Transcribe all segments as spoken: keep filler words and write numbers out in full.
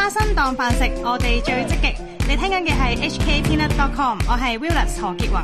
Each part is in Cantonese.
花生當飯食，我哋最積極。你聽緊嘅係 H K Peanut dot com， 我係 Willis 何潔宏。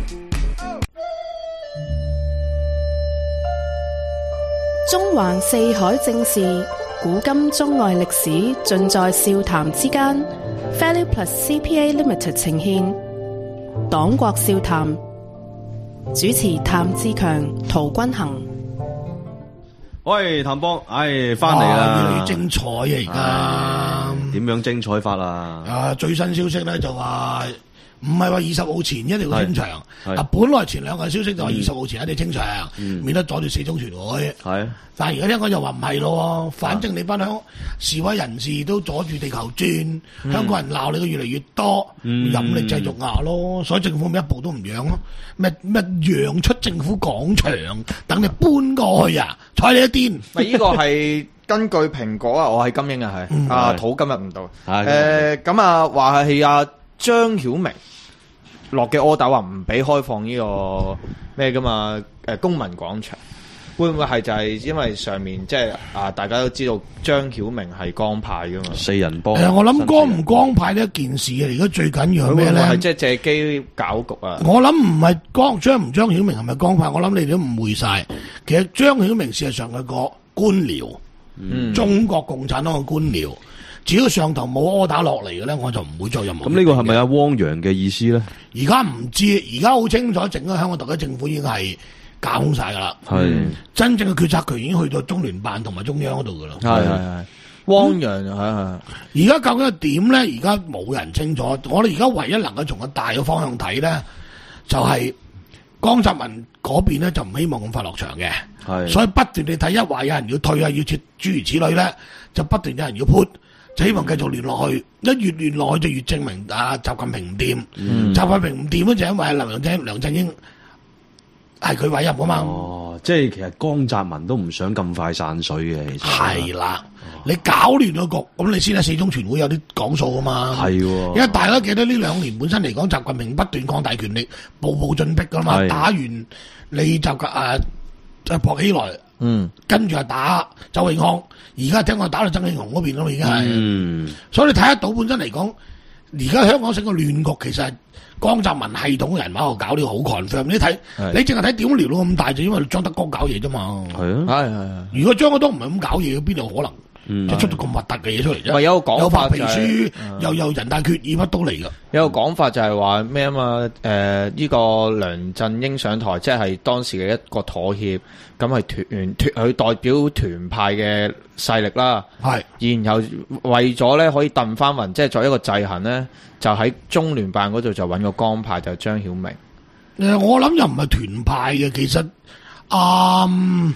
中環四海正事，古今中外歷史，盡在笑談之間。Value Plus C P A Limited 呈獻黨國笑談，主持譚志強、陶君行。 喂，譚邦，唉，翻嚟啦， 越嚟越精彩啊！而家點樣精彩法啊？ 啊，最新消息咧就話唔係話二十號前一定要清場，啊，本來前兩個消息就話二十號前一定清場，嗯、免得阻住四中全會。係、嗯，但係而家聽講又話唔係咯，反正你班香示威人士都阻住地球轉，嗯、香港人鬧你嘅越嚟越多，嗯、任力制肉牙咯，所以政府咪一步都唔讓咯，咩咩讓出政府廣場等你搬過去啊，睬你一癲。 咪呢個係根據蘋果啊，我係金英啊，係阿土今日唔到，誒咁啊話係阿張曉明落嘅 order 話唔俾開放呢個咩噶嘛，誒公民廣場會唔會係就係因為上面即係啊大家都知道張曉明係江派噶嘛，四人幫。誒我諗江唔江派呢一件事啊，而家最緊要係咩咧？係即係借機搞局啊！我諗唔係江張唔張曉明係咪江派？我諗你哋都誤會晒。其實張曉明事實上係個官僚，嗯、中國共產黨嘅官僚。只要上頭冇柯打落嚟嘅咧，我就唔會做任何。咁呢個係咪阿汪洋嘅意思咧？而家唔知，而家好清楚，整個香港特區政府已經係架空晒噶啦。係、嗯、真正嘅決策權已經去到中聯辦同埋中央嗰度噶啦。係係係。汪洋係係。而家究竟係點咧？而家冇人清楚。我哋而家唯一能夠從個大嘅方向睇咧，就係、是、江澤民嗰邊咧就唔希望咁快落場嘅。係。所以不斷地睇一話有人要退啊，要撤諸如此類咧，就不斷有人要 put。就希望繼續聯落去，一越聯落去就越證明啊習近平唔掂。嗯、習近平唔掂咧就因為梁振梁振英係佢委任噶嘛。哦，即係其實江澤民都唔想咁快散水嘅。係啦，哦、你搞亂咗局，咁你先喺四中全會有啲講數噶嘛。係，因為大家記得呢兩年本身嚟講，習近平不斷擴大權力，步步進逼噶嘛。打完你就啊就搏起來。嗯，跟住啊打周永康，而家聽講打到曾慶紅嗰邊咯，已經係，嗯、所以你睇得到本身嚟講，而家香港成個亂局，其實係江澤民系統嘅人馬喺度搞呢個好 confirm。你睇，你淨係睇點撩到咁大，就因為張德江搞嘢啫嘛。係啊，係係。如果張德江唔係咁搞嘢，邊度可能？嗯，就出到咁核突嘅嘢出嚟啫。咪有個講法就係、有白皮書，嗯、又有人大決議，乜都嚟噶。有個講法就係話咩啊嘛？誒、呃，呢、這個梁振英上台，即係當時嘅一個妥協，咁係團團佢代表團派嘅勢力啦。係，然後為咗咧可以掟翻雲，即係作一個制衡咧，就喺中聯辦嗰度就揾個江派，就張曉明。誒、呃，我諗又唔係團派嘅，其實啊。嗯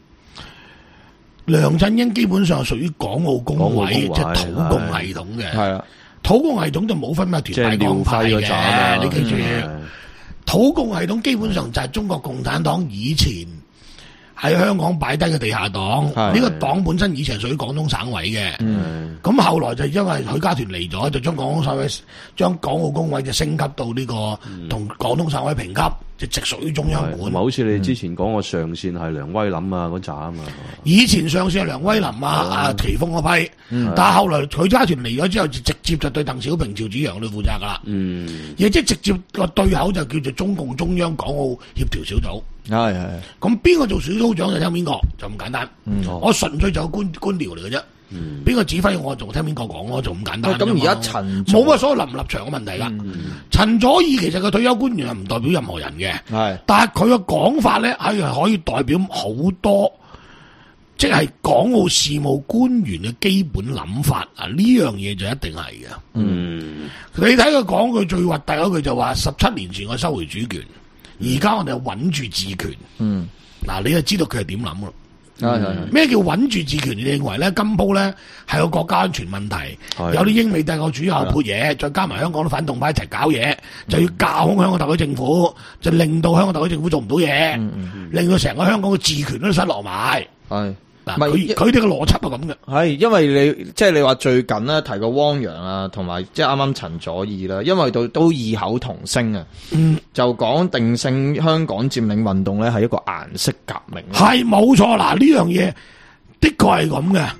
梁振英基本上屬於港澳工委，即係土共系統嘅。係啊，土共系統就冇分咩團派江派嘅。你記住，土共系統基本上就係中國共產黨以前喺香港擺低嘅地下黨。呢個黨本身以前屬於廣東省委嘅。咁後來就因為許家屯嚟咗，就將廣東省委、將港澳工委就升級到呢個同廣東省委平級。就直屬於中央管，唔係好似你之前講個上線係梁威林啊嗰扎啊嘛。以前上線係梁威林啊、阿奇峰嗰批，嗯、但係後來許家屯嚟咗之後，就直接就對鄧小平、趙紫陽去負責噶啦。嗯，亦即係直接個對口就叫做中共中央港澳協調小組。係係。咁邊個做小組長就聽邊個，就咁簡單。嗯、我純粹就係官官僚嚟嘅啫。邊個、嗯、指揮我做聽邊個講咯，就咁簡單。咁而家陳冇乜所謂立唔立場嘅問題啦。陳、嗯、佐洱其實個退休官員係唔代表任何人嘅，係是，但係佢嘅講法咧係可以代表好多，即係港澳事務官員嘅基本諗法啊！呢樣嘢就一定係嘅。嗯，你睇佢講句最核突嗰句就話：十七年前我收回主權，而家、嗯、我哋穩住治權。嗯，嗱，你就知道佢係點諗咯。咩叫穩住治權？你認為咧金鋪咧係個國家安全問題，的有啲英美帝國主義後潑嘢，的再加埋香港啲反動派一齊搞嘢，嗯、就要架空香港特區政府，就令到香港特區政府做唔到嘢，嗯嗯嗯、令到成個香港嘅治權都失落埋。係嗱，佢佢哋嘅邏輯係咁嘅。係因為你即係你話最近咧提過汪洋啊，同埋即係啱啱陳佐洱啦，因為都都異口同聲啊，嗯、就講定性香港佔領運動咧係一個顏色革命。係冇錯，嗱呢樣嘢的確係咁嘅。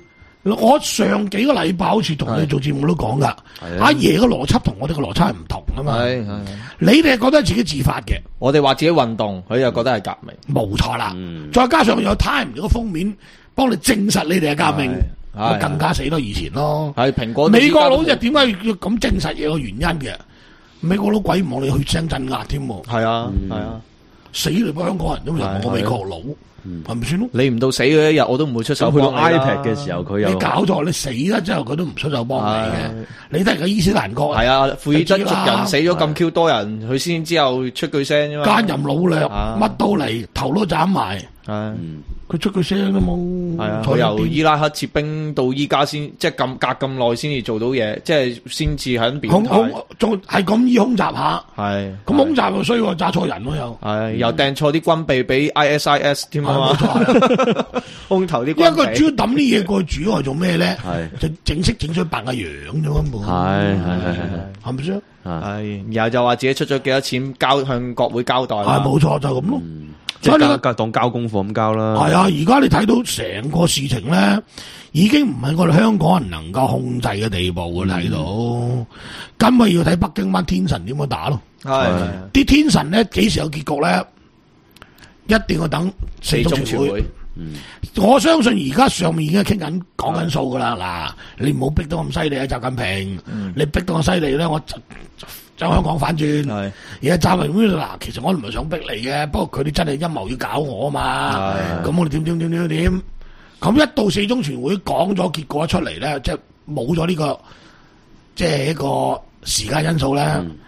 我上幾個禮拜好似同你做節目都講噶，阿爺嘅邏輯同我哋嘅邏輯係唔同啊嘛。係係，你哋係覺得自己自發嘅， 我哋話自己運動，佢又覺得係革命， 冇錯啦。再加上有 Time 個封面幫你證實你哋係革命，我更加死多以前咯。係蘋果美國佬就點解要咁證實嘢嘅原因嘅？美國佬鬼唔望你血腥鎮壓添。係啊係啊，死嚟幫香港人都唔係我美國佬。係咪算咯？你唔到死嗰一日，我都唔會出手幫你啦。 去到 iPad 嘅時候，佢又你搞錯，你死咗之後，佢都唔出手幫你嘅。你睇而家伊斯蘭國係啊，庫爾德族人死咗咁 Q 多人，佢先之後出句聲啫嘛。奸淫擄掠，乜都嚟，頭都斬埋。係，佢出句聲都冇。係啊，佢由伊拉克撤兵到依家先，即係咁隔咁耐先至做到嘢，即係先至喺邊。空仲係咁依空襲下。係，咁空襲又衰喎，炸錯人喎又。係，又掟錯啲軍備俾 I S I S 添啊嘛。空投啲軍備。因為佢主要抌啲嘢過去，主要係做咩咧？係，就整色整出白個樣啫根本。係係係係，係咪先？係，然後就話自己出咗幾多錢交向國會交代。係冇錯，就咁咯。 即係交當交功課咁交啦。 係啊，而家你睇到成個事情咧，已經唔係我哋香港人能夠控制嘅地步嘅睇到。今日要睇北京班天神點樣打咯。係，啲天神咧幾時有結局咧？一定要等四中全會。嗯，我相信而家上面已經傾緊講緊數噶啦。嗱，你唔好逼到咁犀利啊，習近平。嗯、你逼到咁犀利咧，我將香港反轉。係，而家習近平嗱，其實我唔係想逼你嘅，不過佢哋真係陰謀要搞我啊嘛。咁我哋點點點點點，咁一到四中全會講咗結果出嚟咧，即係冇咗呢個，即係一個時間因素咧。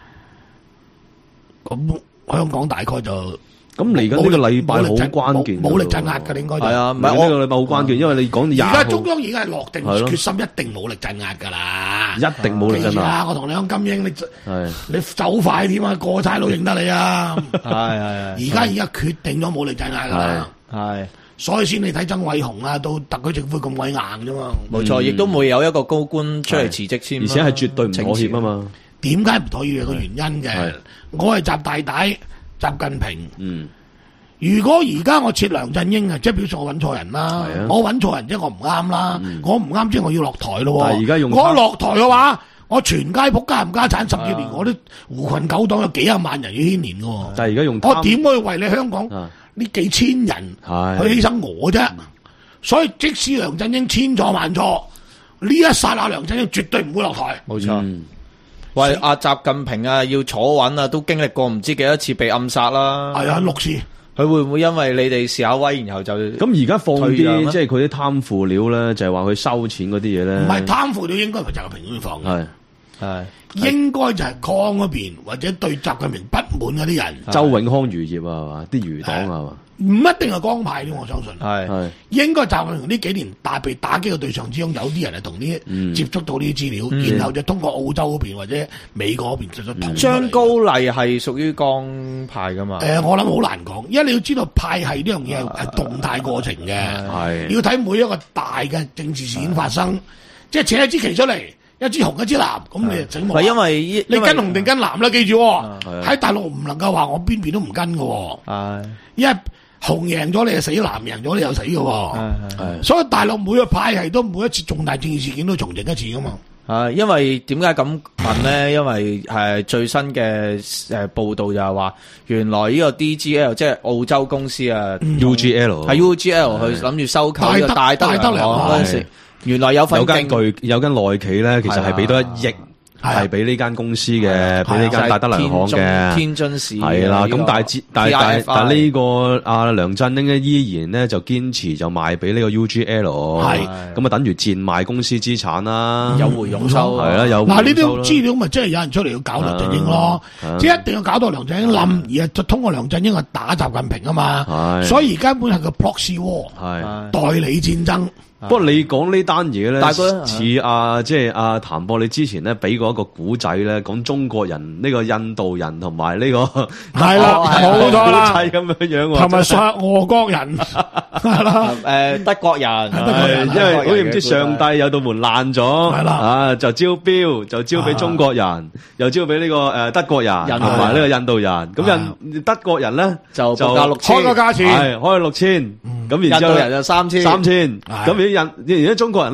咁、嗯、香港大概就。咁嚟緊呢個禮拜好關鍵，武力鎮壓嘅應該係啊，唔係呢個禮拜好關鍵，因為你講廿號，而家中央已經係落定決心，一定武力鎮壓噶啦，一定武力鎮壓。我同你講，金英你你走快點啊，過差佬認得你啊！係係，而家而家決定咗武力鎮壓噶啦，係，所以先你睇曾偉雄啊，到特區政府咁鬼硬啫嘛。冇錯，亦都會有一個高官出嚟辭職先，而且係絕對唔妥協啊嘛。點解唔妥協？有個原因嘅，我係習大大。習近平，嗯，如果而家我撤梁振英啊，即係表示我揾錯人啦，我揾錯人即係我唔啱啦，我唔啱即係我要落台咯。但係而家用我落台嘅話，我全街撲家唔家產十幾年，我啲狐群狗黨有幾廿萬人要牽連嘅。但係而家用我點可以為你香港呢幾千人去犧牲我啫？所以即使梁振英千錯萬錯，呢一剎那梁振英絕對唔會落台。冇錯。喂，阿習近平啊，要坐穩啊，都經歷過唔知幾多次被暗殺啦。係啊，六次。佢會唔會因為你哋示下威，然後就咁而家放啲即係佢啲貪腐料咧，就係話佢收錢嗰啲嘢咧？唔係貪腐料，應該係習近平嗰邊放嘅。係係，應該就係江嗰邊或者對習近平不滿嗰啲人。周永康漁業啊，係嘛？啲魚黨啊，係嘛？唔一定係江派添，我相信係係應該習近平呢幾年大被打擊嘅對象之中，有啲人係同啲接觸到呢啲資料，嗯、然後就通過澳洲嗰邊或者美國嗰邊就咗。張高麗係屬於江派噶嘛？誒、呃，我諗好難講，因為你要知道派系呢樣嘢係動態過程嘅，係要睇每一個大嘅政治事件發生，即係扯一支旗出嚟。一支紅一支藍，咁你就整冇。係因為你跟紅定跟藍啦，記住喺大陸唔能夠話我邊邊都唔跟嘅。係，因為紅贏咗你就死，藍贏咗你又死嘅。係係，所以大陸每個派系都每一次重大政治事件都重整一次噶嘛。係，因為點解咁問咧？因為係最新嘅誒報道就係話，原來呢個 D G L 即係澳洲公司啊 ，U G L 係 U G L 去諗住收購呢個大德良嗰陣時。原來有份有間巨有間內企咧，其實係俾多一億，係俾呢間公司嘅，俾呢間大德良行嘅天津市係啦。咁但係但係但係呢個阿梁振英咧，依然咧就堅持就賣俾呢個 U G L， 係咁啊，等於賤賣公司資產啦，有回佣收係啦，有嗱呢啲資料咪即係有人出嚟要搞梁振英咯，即係一定要搞到梁振英冧，而係就通過梁振英去打習近平啊嘛，所以而家本係個 proxy war， 係代理戰爭。不過你講呢單嘢咧，似阿即係阿譚博，你之前咧俾過一個古仔咧，講中國人呢個印度人同埋呢個係啦，冇錯啦，咁樣樣，同埋殺俄國人係啦，誒德國人，因為好似唔知上帝有道門爛咗，係啦，啊就招標就招俾中國人，又招俾呢個誒德國人同埋呢個印度人，咁印德國人咧就就開個價錢，係開六千，咁然之後印度人就三千，三千咁。印而家中國人咧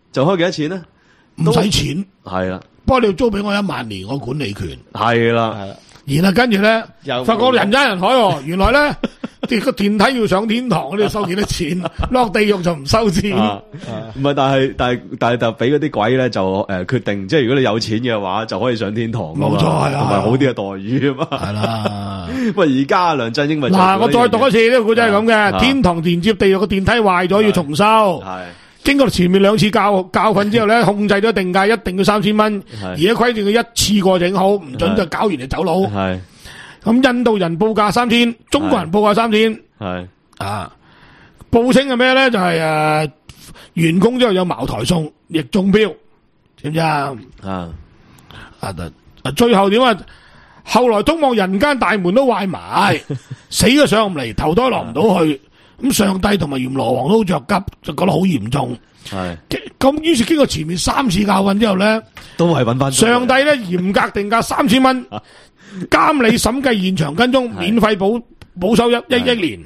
就開幾多錢咧？ 唔使錢， 係啦。 不過你要租俾我一萬年，我管理權。 係啦，係啦。 然後跟住咧，發覺人山人海喎，原來咧。啲個電梯要上天堂，你要收幾多錢？落地獄就唔收錢。唔係、啊啊，但係但係但係就俾嗰啲鬼咧就誒、呃、決定，即係如果你有錢嘅話，就可以上天堂。冇錯係啊，同埋好啲嘅待遇啊嘛。係啦。喂，而家梁振英咪嗱， 我再讀一次呢個古仔係咁嘅。天堂連接地獄個電梯壞咗要重修。係。經過前面兩次教教訓之後咧，控制咗定價，一定要三千蚊。而家規定佢一次過整好，唔准就搞完就走佬。係。咁印度人報價三千，中國人報價三千，係啊，報稱係咩咧？就係、是、誒、呃，完工之後有茅台送，亦中標，知唔知啊？啊啊！最後點啊？後來通往人間大門都壞埋，死咗上唔嚟，投胎落唔到去。咁上帝同埋閻羅王都着急，就覺得好嚴重。係咁，於是經過前面三次教訓之後咧，都係揾翻上帝咧，嚴格定價三千蚊。監理審計現場跟蹤，免費保保修一一億年。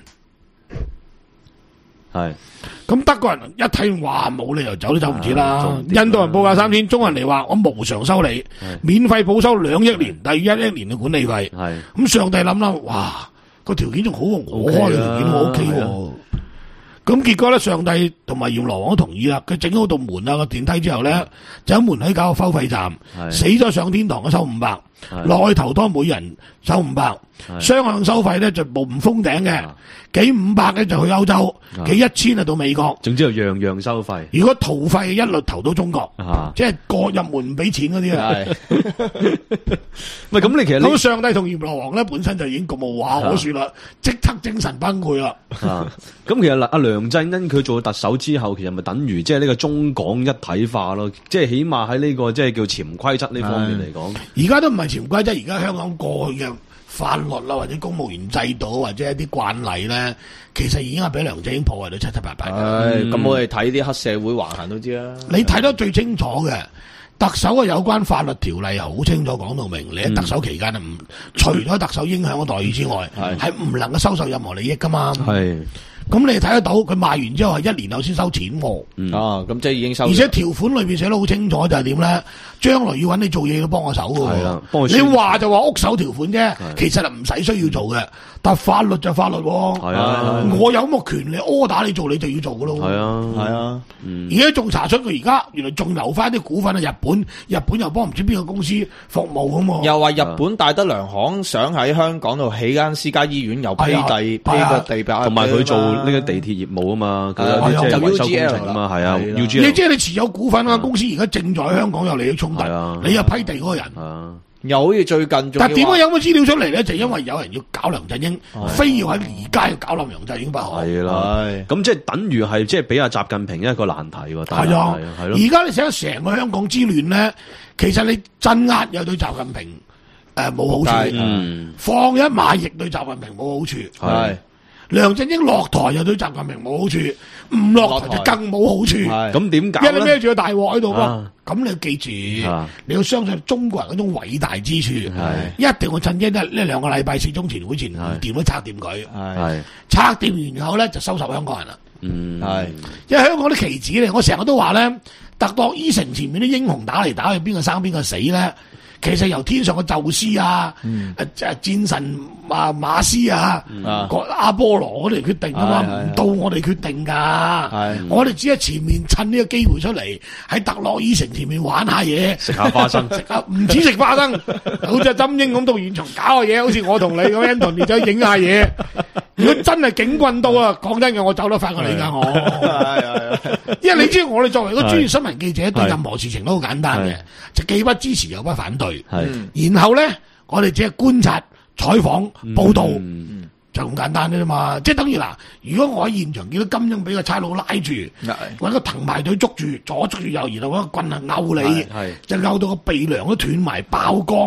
係咁，德國人一睇話冇理由走都走唔切啦。印度人報價三千，中國人嚟話我無償收你，免費保修兩億年，第一億年嘅管理費。係咁，上帝諗啦，哇個條件仲好過我開嘅條件，我 O K 喎。咁結果咧，上帝同埋閻羅王都同意啦。佢整好道門啊個電梯之後咧，就喺門口搞個收費站，死咗上天堂嘅收五百，落去投胎每人收五百，雙向收費咧就無唔封頂嘅，幾五百咧就去歐洲，幾一千啊到美國。總之就樣樣收費。如果逃費一律投到中國，即係過入門唔俾錢嗰啲啊。喂，咁你其實咁上帝同閻羅王咧本身就已經咁無話可說啦，即刻精神崩潰啦。咁其實阿梁振英佢做特首之後，其實咪等於即係呢個中港一體化咯，即係起碼喺呢個即係叫潛規則呢方面嚟講，而家都唔係潛規則，而家香港過去嘅法律啦，或者公務員制度，或者一啲慣例咧，其實已經係俾梁振英破壞到七七八八。係咁，我哋睇啲黑社會橫行都知啦。你睇得最清楚嘅特首嘅有關法律條例，好清楚講到明，你喺特首期間啊，唔除咗特首影響嘅待遇之外，係唔能夠收受任何利益噶嘛。係。咁你睇得到佢賣完之後係一年後先收錢喎。嗯、啊，咁即係已經收。而且條款裏邊寫得好清楚，就係點咧？將來要揾你做嘢都幫我手嘅。係啦，你話就話屋手條款啫，其實係唔使需要做嘅。但法律就法律。係啊，我有咁嘅權利柯打你做，你就要做嘅咯。係啊，係啊。而家仲查出佢而家原來仲留翻啲股份喺日本，日本又幫唔知邊個公司服務咁喎。又話日本大德良行想喺香港度起間私家醫院，又批地批個地表，同埋佢做呢個地鐵業務啊嘛，佢有啲即係維修工程啊嘛，係啊。你即係你持有股份啊，公司而家正在喺香港有利益衝突，你又批地嗰個人。又好似最近，但點解有咁嘅資料出嚟咧？就因為有人要搞梁振英，非要喺而家要搞冧梁振英不可。係啦，咁即係等於係即係俾阿習近平一個難題喎。係啊，係咯。而家你寫咗成個香港之亂咧，其實你鎮壓又對習近平誒冇好處，嗯，放一馬亦對習近平冇好處。係梁振英落台又對習近平冇好處，唔落台就更冇好處。咁點解咧？因為孭住個大鑊喺度噃。咁你要記住，啊、你要相信中國人嗰種偉大之處，一定會趁機呢呢兩個禮拜四中全會前唔掂都拆掂佢，拆掂完然後咧就收拾香港人啦。嗯，係，因為香港啲棋子咧，我成日都話咧，特洛伊城前面啲英雄打嚟打去，邊個生邊個死咧？其實由天上嘅宙斯啊，嗯、誒戰神啊馬斯啊，嗯、阿波羅我哋決定啊嘛，唔到我哋決定噶，我哋只係前面趁呢個機會出嚟喺特洛伊城前面玩下嘢，食下花生，食下唔止食花生，好似針英咁到現場搞下嘢，好似我同你咁樣同你走影下嘢。如果真係警棍到啊，講真嘅，我走得翻過你噶我，因為你知我哋作為一個專業新聞記者，對任何事情都好簡單嘅，就既不支持又不反對，然後咧我哋只係觀察、採訪、報道，就咁簡單啫嘛。即係等於嗱，如果我喺現場見到金庸俾個差佬拉住，搵個藤牌隊捉住，左捉住右，然後搵個棍啊勾你，就勾到個鼻梁都斷埋、爆光。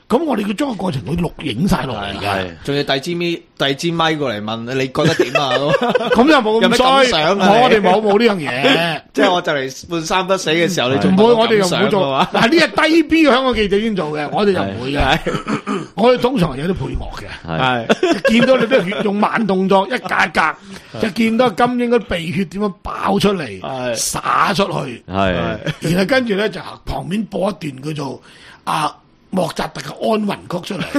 咁我哋要將個過程會錄影晒落嚟嘅， 仲要遞支咪遞支咪過嚟問你覺得點啊？ 咁又冇咁衰，我哋冇冇呢樣嘢。 即係我就嚟半生不死嘅時候，你仲唔會，我哋又唔會做。嗱，呢係低 B 嘅香港記者先做嘅，我哋就唔會嘅。我哋通常有啲配樂嘅，係見到你都血用慢動作一格一格，就見到金英嗰啲鼻血點樣爆出嚟，灑出去，係，然後跟住咧就旁邊播一段叫做啊。莫扎特嘅安魂曲出嚟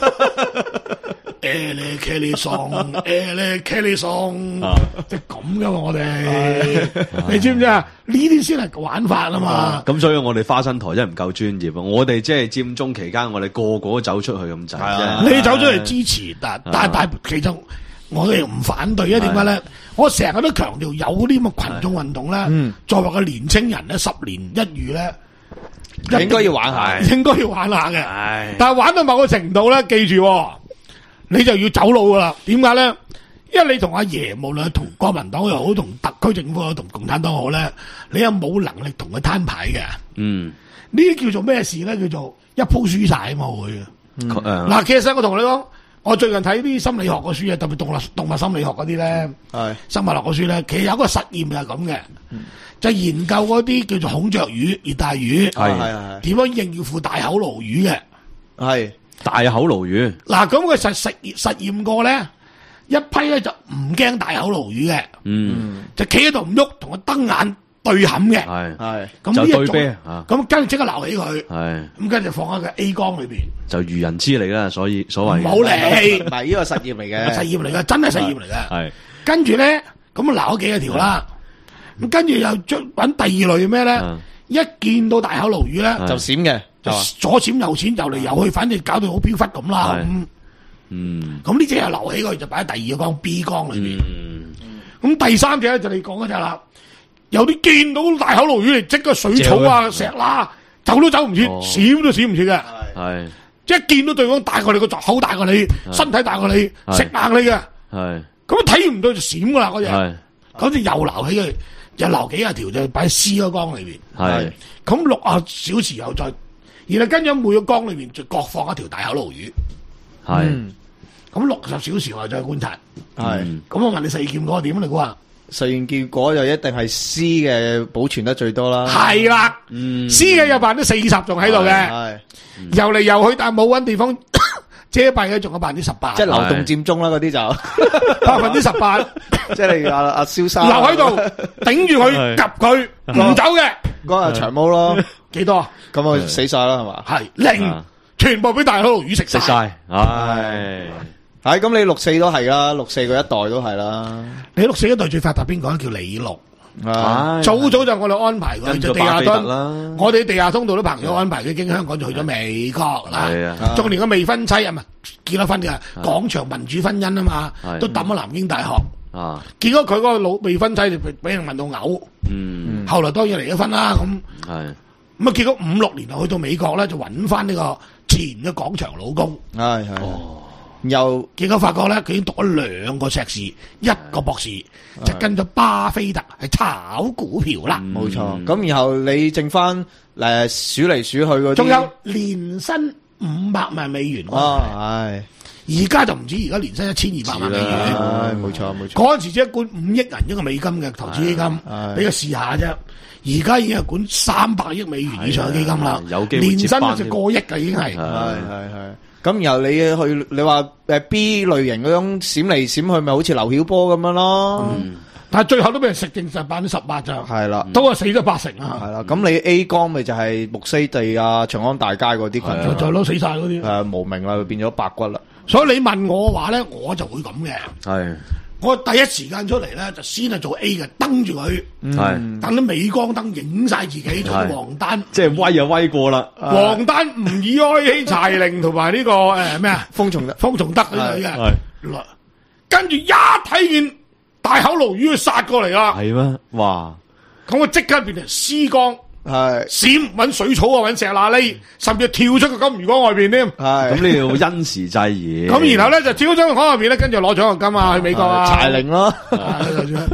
，Ele Kelly Song，Ele Kelly Song，即係咁噶嘛，我哋，你知唔知啊？呢啲先係玩法啊嘛。 咁所以我哋花生台真係唔夠專業，我哋即係佔中期間，我哋個個都走出去咁滯。 你走出嚟支持，但但但其實我哋唔反對啊？點解咧？我成日都強調有啲咁嘅群眾運動咧，作為個年青人咧，十年一遇咧。 應該要玩下， 應該要玩下嘅。但係玩到某個程度咧，記住，你就要走路噶啦。點解咧？因為你同阿爺，無論同國民黨又好，同特區政府又好，同共產黨好咧，你又冇能力同佢攤牌嘅。嗯，呢啲叫做咩事咧？叫做一鋪輸晒啊嘛會。嗱、嗯，其實我同你講，我最近睇啲心理學嘅書啊，特別動物動物心理學嗰啲咧，係生物學嘅書咧，其實有個實驗係咁嘅。嗯，就研究嗰啲叫做孔雀魚、熱帶魚，係係點樣應付大口鱸魚嘅，係大口鱸魚。 嗱，咁佢實實實驗過咧，一批咧就唔驚大口鱸魚嘅，嗯，就企喺度唔喐，同佢瞪眼對冚嘅，係係咁呢一種，咁跟住即刻撈起佢，係咁跟住放喺個 A 缸裏邊， 就愚人之嚟啦，所以所謂唔好理， 唔係呢個實驗嚟嘅， 實驗嚟嘅，真係實驗嚟嘅，係跟住咧咁撈咗幾個條啦。咁跟住又將揾第二類咩咧？一見到大口鱸魚咧， 就閃嘅， 左閃右閃，游嚟游去，反正搞到好飄忽咁啦。咁，嗯，咁呢隻又留起佢，就擺喺第二個缸 B 缸裏邊。咁第三隻咧就你講嗰隻啦，有啲見到大口鱸魚嚟，即刻水草啊、石啦，走都走唔切，閃都閃唔切嘅。係，即係見到對方大過你個口，大過你身體，大過你食硬你嘅。係，咁睇唔到就閃噶啦嗰隻。係，嗰隻又留起佢。又留幾廿條就擺喺 C 個缸裏邊，係咁六啊小時又再，然後跟住每個缸裏邊就各放一條大口鱸魚，係咁六十小時後再觀察，係咁我問你實驗結果點？你估啊？ 實驗結果就一定係 C 嘅保存得最多啦， 係啦，嗯 C 嘅有百分之四十仲喺度嘅，係游嚟游去但係冇搵地方。遮蔽嘅仲有百分之十八， 即係流動佔中啦，嗰啲就百分之十八， 即係你阿阿蕭生留喺度頂住佢，夾佢唔走嘅， 嗰日長毛咯， 幾多？ 咁啊死晒啦係嘛？ 係零，全部俾大口鱸魚食食晒，唉， 係咁你六四都係啦，六四嗰一代都係啦， 你六四一代最發達邊個咧？叫李六。啊！早早就我哋安排佢就地下通，我哋地下通道啲朋友安排佢經香港就去咗美國啦。仲連個未婚妻啊嘛，結咗婚嘅廣場民主婚姻啊嘛，都抌咗南京大學。啊！結果佢嗰個老未婚妻就俾人問到嘔。嗯，後來當然離咗婚啦。咁係咁啊！結果五六年後去到美國咧，就揾翻呢個前嘅廣場老公。係係。又結果發覺咧，佢已經讀咗兩個碩士，一個博士，就跟咗巴菲特係炒股票啦。 冇錯。咁然後你剩翻誒數嚟數去嗰啲， 仲有年薪五百萬美元。 啊，係。 而家就唔止，而家年薪一千二百萬美元。 係，冇錯冇錯。 嗰陣時只係管五億人一個美金嘅投資基金，俾佢試下啫。而家已經係管三百億美元以上嘅基金啦。有機會年薪就過億嘅已經係。係係係。咁然後你去你話誒 B 類型嗰種閃嚟閃去，咪好似劉曉波咁樣咯。嗯， 但係最後都俾人食定實百分之十八咋。係啦，都係死咗八成啊。 係啦，咁你 A 缸咪就係木樨地啊、長安大街嗰啲群眾， 再攞死晒嗰啲。 誒，無名啦，變咗白骨啦。 所以你問我話咧，我就會咁嘅。 係。我第一時間出嚟咧，就先係做 A 嘅，登住佢，係等啲鎂光燈影晒自己，做黃丹， 即係威就威過啦。 黃丹吳以哀希柴玲同埋呢個誒咩啊？ 封從封從德嗰啲嘅，跟住一睇見大口鱸魚佢殺過嚟啦， 係咩？哇！ 咁我即刻變成 C 缸。係閃搵水草啊，搵石罅呢，甚至跳出個金魚缸外邊添。 係咁你要因時制宜。 咁然後咧就跳出個缸外邊咧，跟住攞獎學金啊，去美國啊。 柴玲咯。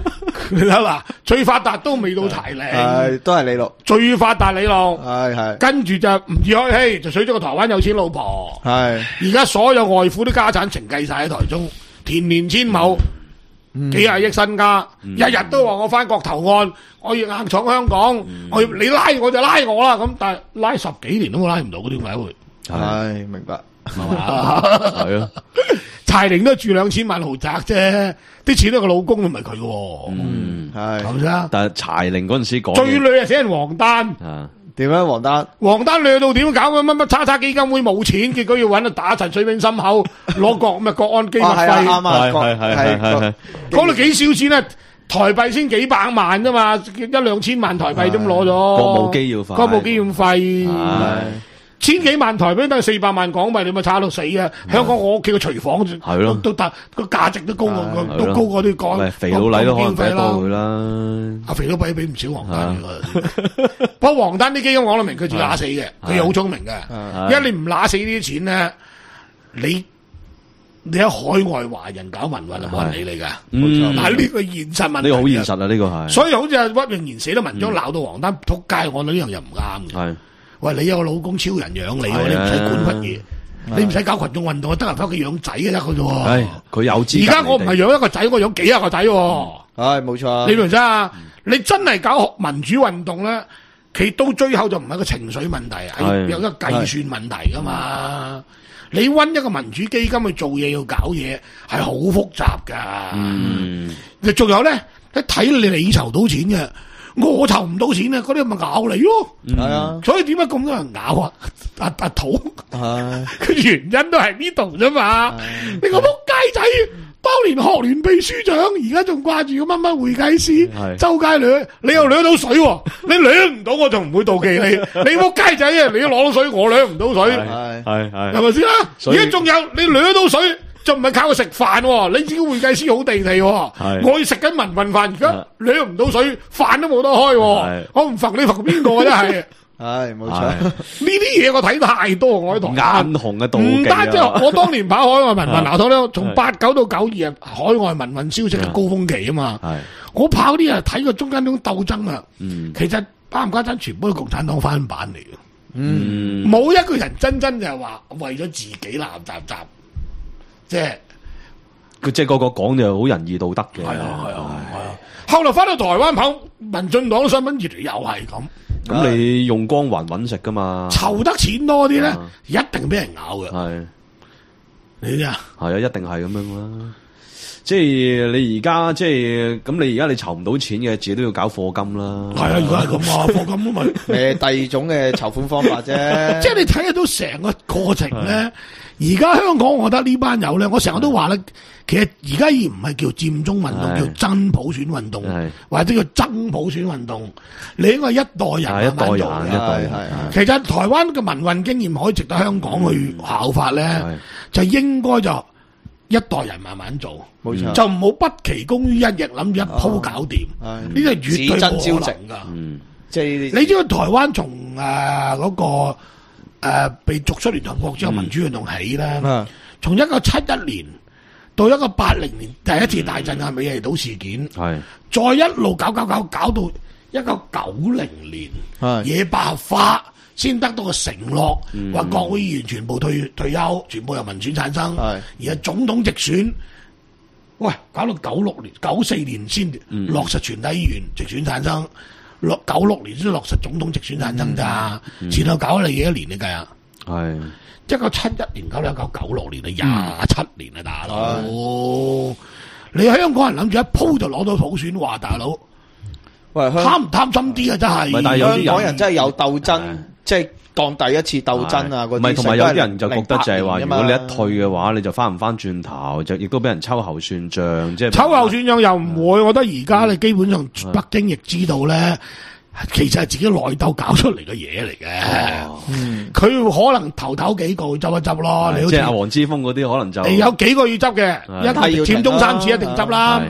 你睇嗱，最發達都未到柴玲， 係都係李樂， 最發達李樂， 係係，跟住就唔自開欺，就娶咗個台灣有錢老婆， 係， 而家所有外父啲家產承繼晒喺台中，田連千畝。嗯、幾廿億身家，日、嗯、日都話我翻國投案，我要硬闖香港，嗯、我要你拉我就拉我啦，咁但係拉十幾年都拉唔到，點解會？ 係明白，係嘛？係啊， 柴玲都住兩千萬豪宅啫，啲錢都係個老公，唔係佢嘅。 嗯， 係係咪先？ 但係柴玲嗰陣時講最累係死人黃丹。 啊點樣黃丹？ 黃丹掠到點搞嘅？乜乜叉叉基金會冇錢，結果要揾佢打陳水扁心口攞國咩國安機密費。 啱啊，係係係係， 講到幾少錢啊？台幣先幾百萬啫嘛，一兩千萬台幣都攞咗。 國務機要費， 國務機要費。千幾萬台幣都係四百萬港幣，你咪炒到死啊！香港我屋企個廚房係咯，都得個價值都高過都高過啲港。 肥佬黎都可能俾到佢啦。 阿肥佬俾俾唔少黃丹嘅。不過黃丹啲基金講得明，佢自己揦死嘅，佢又好聰明嘅。因為你唔揦死呢啲錢咧，你你喺海外華人搞民運就冇人理你噶。嗯，但係呢個現實問題， 呢個好現實啊！呢個係。 所以好似阿屈穎妍寫咗文章鬧到黃丹仆街，我覺得呢樣又唔啱嘅。係。喂，你有個老公超人養你，你唔使管乜嘢，你唔使搞群眾運動，得閒翻屋企養仔嘅得嘅啫。 係，佢有資格。 而家我唔係養一個仔，我養幾廿個仔。 係，冇錯。 你明唔明啊？你真係搞民主運動咧，其到最後就唔係個情緒問題，係有一個計算問題噶嘛。你搵一個民主基金去做嘢，要搞嘢，係好複雜噶。嗯，你仲有咧，一睇你你籌到錢嘅。我籌唔到錢啊！嗰啲咪咬你咯，係啊，所以點解咁多人咬啊？阿阿土，係，佢原因都係呢度啫嘛。你個仆街仔，當年學聯秘書長，而家仲掛住個乜乜會計師，周街掠，你又掠到水，你掠唔到，我就唔會妒忌你。你仆街仔啊，你都攞到水，我掠唔到水，係係係，係咪先啦？而家仲有你掠到水。就唔係靠佢食飯，你自己會計師好地地，我要食緊民運飯，而家掠唔到水，飯都冇得開，我唔服你服邊個真係？係冇錯，呢啲嘢我睇太多，我喺度眼紅嘅妒忌。 唔單止我當年跑海外民運，嗱，我咧從八九到九二啊，海外民運消息嘅高峰期啊嘛，我跑啲啊睇過中間種鬥爭啊，其實包唔家陣全部都共產黨翻版嚟嘅，嗯，冇一個人真真就係話為咗自己攬雜雜。即係佢即係個個講就好仁義道德嘅，係啊係啊係啊。後來翻到台灣跑民進黨新聞熱又係咁。 咁你用光環揾食噶嘛？ 籌得錢多啲咧，一定俾人咬嘅。係你知啊？ 係啊，一定係咁樣啦。即係你而家即係咁，你而家你籌唔到錢嘅，自己都要搞課金啦。係啊，如果係咁啊，課金咪誒第二種嘅籌款方法啫。 即係你睇得到成個過程咧。而家香港，我覺得呢班友咧，我成日都話咧，其實而家已唔係叫佔中運動，叫真普選運動，或者叫爭普選運動。你應該一代人慢慢做嘅。一代人，一代人。其實台灣嘅民運經驗可以值得香港去效法咧，就應該就一代人慢慢做，冇錯，就唔好不期功於一役，諗住一鋪搞掂。呢啲係絕對冇可能噶。即係你知道台灣從誒嗰個。誒、呃，被逐出聯合國之後，民主運動起咧，從、嗯、一九七一年到一九八零年第一次大鎮壓美麗島事件，係、嗯、再一路搞搞搞搞到一九九零年，係野百合花先得到個承諾，話、嗯、國會議員全部退退休，全部由民選產生，係而係總統直選，喂，搞到九六年、九四年先落實全體議員直選產生。落九六年先落實總統直選產生咋，嗯、前後搞咗你幾多年你計啊？係一九七一年搞到一九九六年啊，廿七年啊，大佬！嗯、你香港人諗住一鋪就攞到普選，話大佬，喂，貪唔貪心啲啊？真係， 但係香港人真係有鬥爭，即係。當第一次鬥爭啊！嗰啲唔係，同埋有啲人就覺得就係話，如果你一退嘅話，你就翻唔翻轉頭，就亦都俾人秋後算賬。即係秋後算賬又唔會，我覺得而家你基本上北京亦知道咧，其實係自己內鬥搞出嚟嘅嘢嚟嘅。佢可能頭頭幾個會執一執咯。你好似阿黃之鋒嗰啲，可能就有幾個要執嘅，一係佔中三次一定執啦。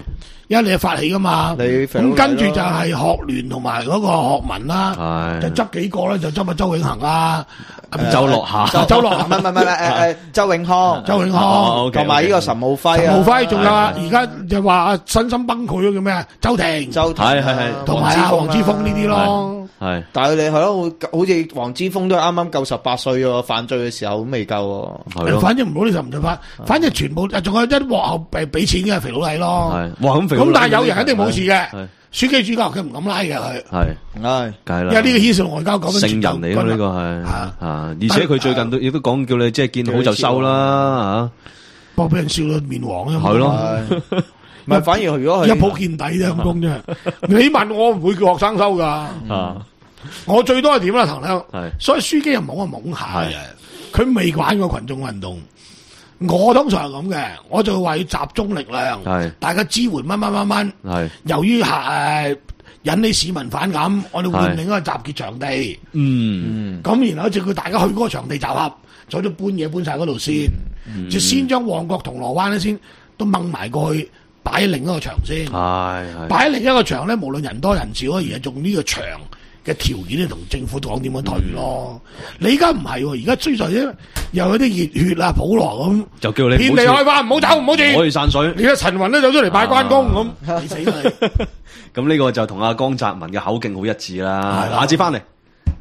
因為你係發起噶嘛，咁跟住就係學聯同埋嗰個學民啦，就執幾個咧，就執阿周永恒啊， 周樂夏， 周樂夏，唔係唔係唔係誒誒，周永康， 周永康， 同埋呢個岑敖暉啊， 岑敖暉仲有啊，而家就話啊身心崩潰咗叫咩啊？周庭， 周庭係係係， 同埋啊黃之鋒呢啲咯， 係， 但係你係咯，好似黃之鋒都係啱啱夠十八歲喎，犯罪嘅時候都未夠喎， 反正唔好你就唔就翻，反正全部仲有一鑊後誒俾錢嘅肥佬黎咯， 哇咁肥佬黎， 咁但係有人一定冇事嘅。書記主教佢唔敢拉嘅佢， 係係，梗係啦， 因為呢個牽涉外交咁樣聖人嚟咯，呢個係啊，而且佢最近都亦都講叫你即係見好就收啦嚇， 不過俾人笑到面黃啊， 係咯， 唔係反而如果一鋪見底啫咁講啫，你問我唔會叫學生收㗎，啊，我最多係點啦藤亮，所以書記又冇話懵下嘅，佢未玩過群眾運動。我通常係咁嘅，我就話要集中力量，大家支援乜乜乜乜。由於係引起市民反感，我哋換另一個集結場地。嗯，咁然後就叫大家去嗰個場地集合，再都搬嘢搬晒嗰度先，就先將旺角銅鑼灣咧先都掹埋過去，擺喺另一個場先。係，擺喺另一個場咧，無論人多人少啊，而係用呢個場嘅條件咧，同政府講點樣退咯。你而家唔係，而家追在啫，又有啲熱血啊，普羅咁，就叫你遍地開花，唔好走，唔好轉，可以散水。而家陳雲都走出嚟拜關公咁，你死佢！ 咁呢個就同阿江澤民嘅口徑好一致啦。下次翻嚟。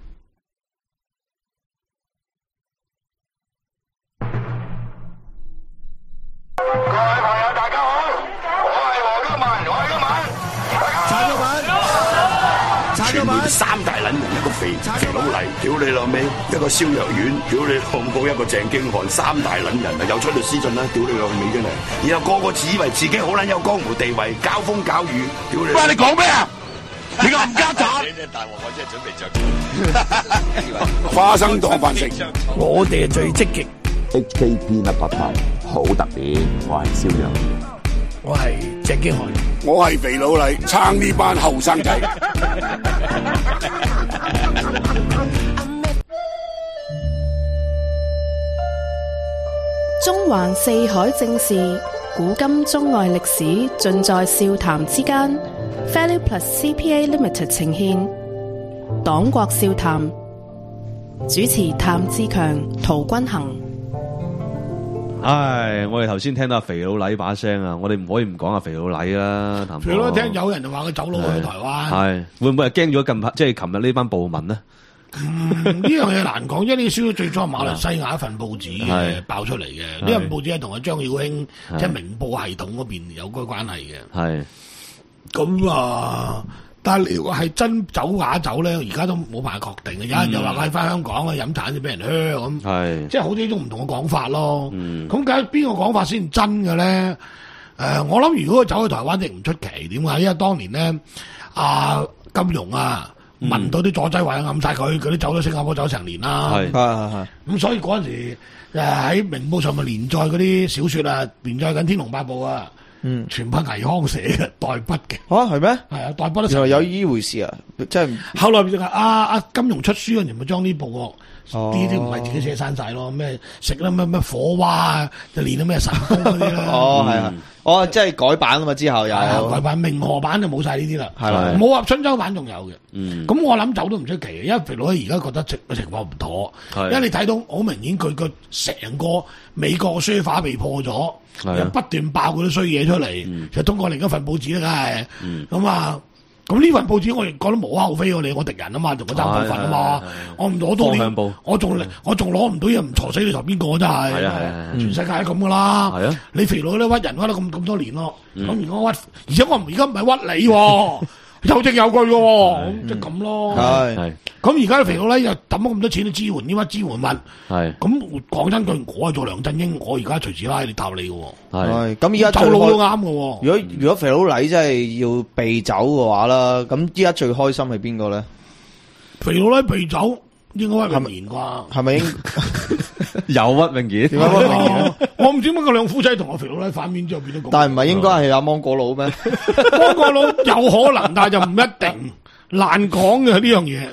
三大撚人一個肥肥佬黎，屌你老味，一個蕭若元，屌你老母一個鄭經翰，三大撚人啊，又出律師信啦，屌你老味真係，然後個個自以為自己好撚有江湖地位，交風交雨，屌你！喂，你講咩啊？你個冚家鏟！你真係大鑊，我真係準備着花生當飯食，我哋係最積極。H K P 一百八好特別，我係蕭若元。 我係鄭經翰， 我係肥佬黎，撐呢班後生仔。 中環四海正事，古今中外歷史，盡在笑談之間。Value Plus C P A Limited 呈現黨國笑談，主持譚志強、陶君行。 唉，我哋頭先聽到阿肥佬黎把聲啊，我哋唔可以唔講阿肥佬黎啦。 肥佬聽有人就話佢走佬去台灣，係會唔會係驚咗近排即係琴日呢班暴民呢？ 嗯，呢樣嘢難講，因為呢啲書最初係馬來西亞一份報紙嘅爆出嚟嘅，呢份報紙係同阿張曉卿即係明報系統嗰邊有個關係嘅。係咁啊，但係你話係真走假走咧，而家都冇辦法確定嘅。有人又話佢翻香港啊，飲茶就俾人靴咁，係即係好幾種唔同嘅講法咯。咁究竟邊個講法先真嘅咧？誒、呃，我諗如果佢走去台灣，亦唔出奇。點解？因為當年咧，阿金庸啊。聞、嗯、到啲左劑話暗殺佢，佢都走咗新加坡走成年啦。係係係。咁所以嗰陣時誒喺明報上咪連載嗰啲小說啊，連載緊《天龍八部》啊，嗯，全憑倪匡寫嘅代筆嘅。嚇係咩？係啊，代筆都成。原來有呢回事啊！即係後來就係阿阿金庸出書嗰陣時，咪將呢部喎，啲啲唔係自己寫刪晒咯，咩食啦咩咩火蛙啊，就練到咩神功嗰啲啦。哦，係啊。哦，即係改版啊嘛，之後又改版，明河版就冇晒呢啲啦，係啦，冇話春秋版仲有嘅。嗯，咁我諗走都唔出奇，因為肥佬而家覺得情情況唔妥，因為你睇到好明顯佢個成個美國嘅書法被破咗，又不斷爆嗰啲衰嘢出嚟，嗯、就通過另一份報紙啦，梗係咁啊。咁呢份報紙我亦覺得無可厚非，我哋我敵人啊嘛，同我爭部分啊嘛，我唔攞到你，我仲我仲攞唔到嘢，唔鋤死你頭邊個真係，係啊係啊，全世界係咁噶啦，係啊，你肥佬咧屈人屈得咁咁多年咯，咁而家屈，而且我而家唔係屈你喎。有證有據嘅喎，即係咁咯。係，咁而家肥佬咧又抌咗咁多錢去支援呢乜支援物。係，咁講真句，我係做梁振英，我而家隨時拉你答你嘅。係，咁而家走佬都啱嘅。如果如果肥佬黎真係要避走嘅話啦，咁依家最開心係邊個咧？肥佬黎避走。應該屈永賢啩？係咪應有屈永賢？點解屈永賢？我唔知乜個兩夫妻同我肥佬黎反面之後變咗咁。但係唔係應該係阿芒果佬咩？芒果佬有可能，但係就唔一定，難講嘅呢樣嘢。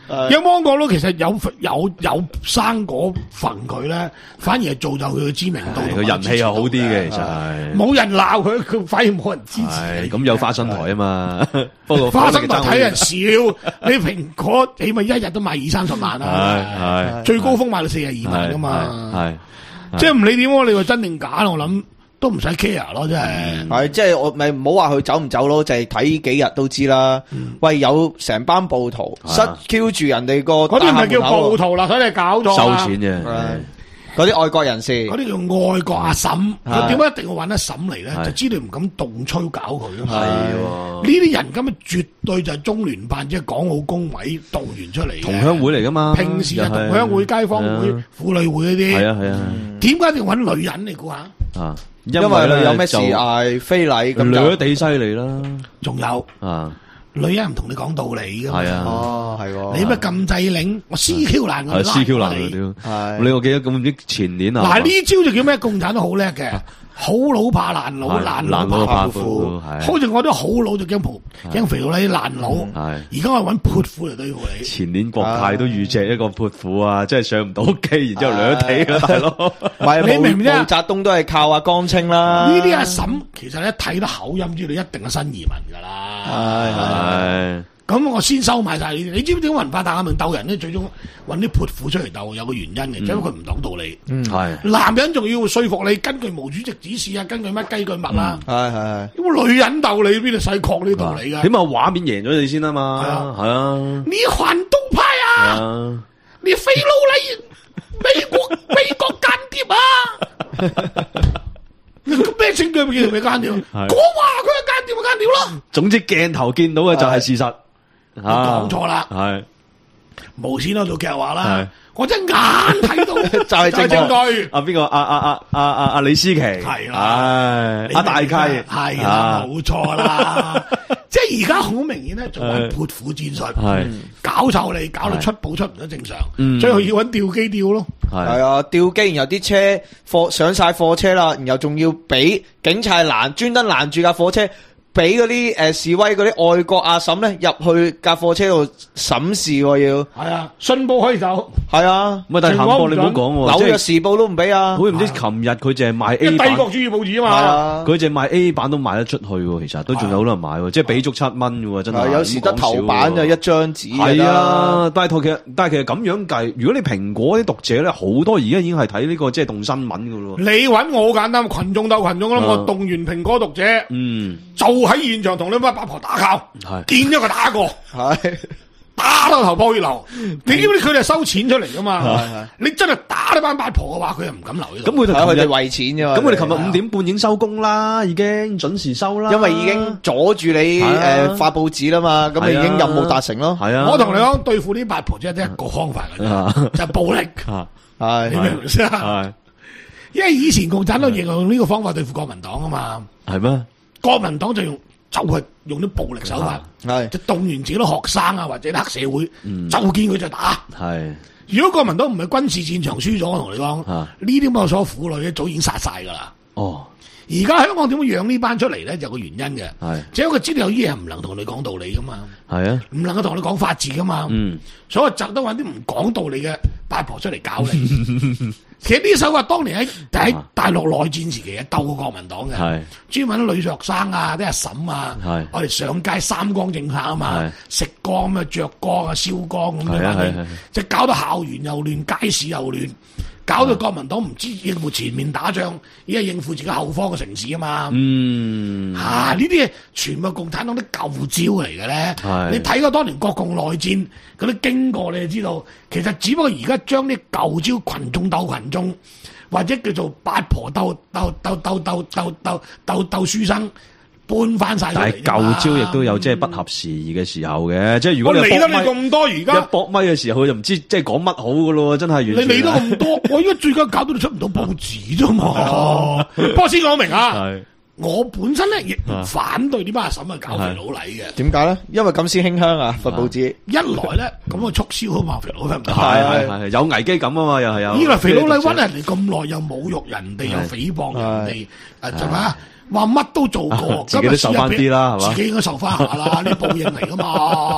因為芒果佬其實有有有生果份佢咧，反而係造就佢嘅知名度， 佢人氣又好啲嘅，其實係冇人鬧佢，佢反而冇人支持。 咁有花生台啊嘛，不過花生台睇人少，你蘋果起碼一日都賣二三十萬啦，係最高峰賣到四十二萬噶嘛，係即係唔理點，你話真定假，我諗。都唔使 care 咯，真係。 係即係我咪唔好話佢走唔走咯，就係睇幾日都知啦。嗯、喂，有成班暴徒塞 Q 住人哋個， 嗰啲唔係叫暴徒啦，所以你搞錯收錢啫。 嗰啲愛國人士， 嗰啲叫愛國阿嬸。佢點解一定要揾阿嬸嚟咧？就知你唔敢動吹搞佢啊嘛。係呢啲人咁啊，絕對就係中聯辦即係港澳工委動員出嚟。 同鄉會嚟噶嘛？ 平時係同鄉會、街坊會、婦女會嗰啲。係啊係啊。點解一定要揾女人？你估下？啊！ 因為你有咩事嗌非禮咁就地犀利啦， 仲有啊，女人唔同你講道理噶嘛， 係啊， 哦係， 你咩禁制令，我 C Q 爛佢 ，C Q 爛佢屌，係，你我記得咁唔知前年啊， 嗱呢招就叫咩？共產都好叻嘅。好佬怕爛佬，爛佬怕潑婦。好似我啲好佬就驚潑，驚肥佬啲爛佬。而家我揾潑婦嚟對付你。 前年國泰都遇着一個潑婦啊，真係上唔到機，然之後兩地啦，大佬。 你明唔明啫？毛澤東都係靠阿江青啦。 呢啲阿嬸其實一睇得口音，知道一定係新移民噶啦。 係係。 咁我先收埋晒呢啲，你知唔知點解文化大革命鬥人咧？最終揾啲潑婦出嚟鬥，有個原因嘅，因為佢唔講道理。嗯，係。男人仲要說服你，根據毛主席指示啊，根據乜雞句物啊。係係係。咁女人鬥你邊度使確呢道理噶？ 起碼畫面贏咗你先啊嘛。係啊，係啊。 你反動派啊！你肥佬嚟，美國美國間諜啊！你咩證據叫佢係間諜？我話佢係間諜咪間諜咯。 總之鏡頭見到嘅就係事實。 你講錯啦，係無線嗰度劇話啦，我隻眼睇到就係證據。 阿邊個？阿阿阿阿阿阿李思琪係啦，阿大溪係啦，冇錯啦。即係而家好明顯咧，做緊潑婦戰術，係搞臭你，搞到出步出唔得正常，最後要揾吊機吊咯。 係啊，吊機，然後啲車貨上晒貨車啦，然後仲要俾警察攔，專登攔住架貨車。俾嗰啲誒示威嗰啲外國阿嬸咧入去架貨車度審視喎，要係啊，信報可以走， 係啊， 唔係但係行報你唔好講喎， 紐約時報都唔俾啊， 好似唔知琴日佢淨係賣 A 版， 帝國主義報紙啊嘛， 佢淨係賣 A 版都賣得出去喎，其實都仲有好多人買喎，即係俾足七蚊嘅喎，真係有時得頭版就一張紙， 係啊，但係其實但係其實咁樣計，如果你蘋果啲讀者咧好多而家已經係睇呢個即係動新聞嘅咯， 你揾我好簡單，群眾鬥群眾啦，我動員蘋果讀者，嗯，就喺現場同你八婆打交，見咗佢打過，係打到頭破血流。你知唔知佢哋係收錢出嚟噶嘛？你真係打呢班八婆嘅話，佢又唔敢留喺度。 咁佢哋佢哋為錢啫嘛。 咁佢哋琴日五點半已經收工啦，已經準時收啦。 因為已經阻住你誒發報紙啦嘛，咁你已經任務達成咯。係啊， 我同你講，對付呢八婆只係得一個方法嘅啫，就係暴力。係你明唔明先啊？因為以前共產黨亦用呢個方法對付國民黨啊嘛。 係咩？ 國民黨就用。就係用啲暴力手法，係即係動員自己啲學生啊，或者黑社會，就見佢就打。係如果國民黨唔係軍事戰場輸咗，我同你講，呢啲咁嘅所有婦女咧，早已經殺晒噶啦。哦，而家香港點會養呢班出嚟咧？有個原因嘅，係只有佢知道有啲嘢唔能同你講道理噶嘛。係啊，唔能夠同你講法治噶嘛。嗯，所以就得揾啲唔講道理嘅八婆出嚟搞你。其實呢手法當年喺喺大陸內戰時期啊，鬥過國民黨嘅，專門啲女學生啊，啲阿嬸啊，我哋上街三光政客啊嘛，食光咁啊，着光啊，燒光咁樣，即係搞到校園又亂，街市又亂，搞到國民黨唔知應付前面打仗，而係應付自己後方嘅城市啊嘛。嗯，啊呢啲嘢全部共產黨啲舊招嚟嘅咧。你睇過當年國共內戰嗰啲經過，你就知道，其實只不過而家將啲舊招群眾鬥群眾，或者叫做八婆鬥鬥鬥鬥鬥鬥鬥鬥鬥書生搬翻晒出嚟。但係舊招亦都有即係不合時宜嘅時候嘅，即係如果你理得你咁多，而家一搏咪嘅時候，佢就唔知即係講乜好噶咯，真係完全。 你理得咁多，我而家最緊搞到你出唔到報紙啫嘛。不過先講明啊。我本身咧亦唔反對呢班阿嬸去搞肥佬禮嘅。 點解咧？因為咁先馨香啊！發報紙一來咧，咁啊促銷好嘛，肥佬禮唔得。 係係係有危機感啊嘛，又係有。 依個肥佬禮屈人哋咁耐，又侮辱人哋，又誹謗人哋，誒，係嘛？話乜都做過， 自己都受翻啲啦，係嘛？ 自己應該受翻下啦，呢報應嚟噶嘛。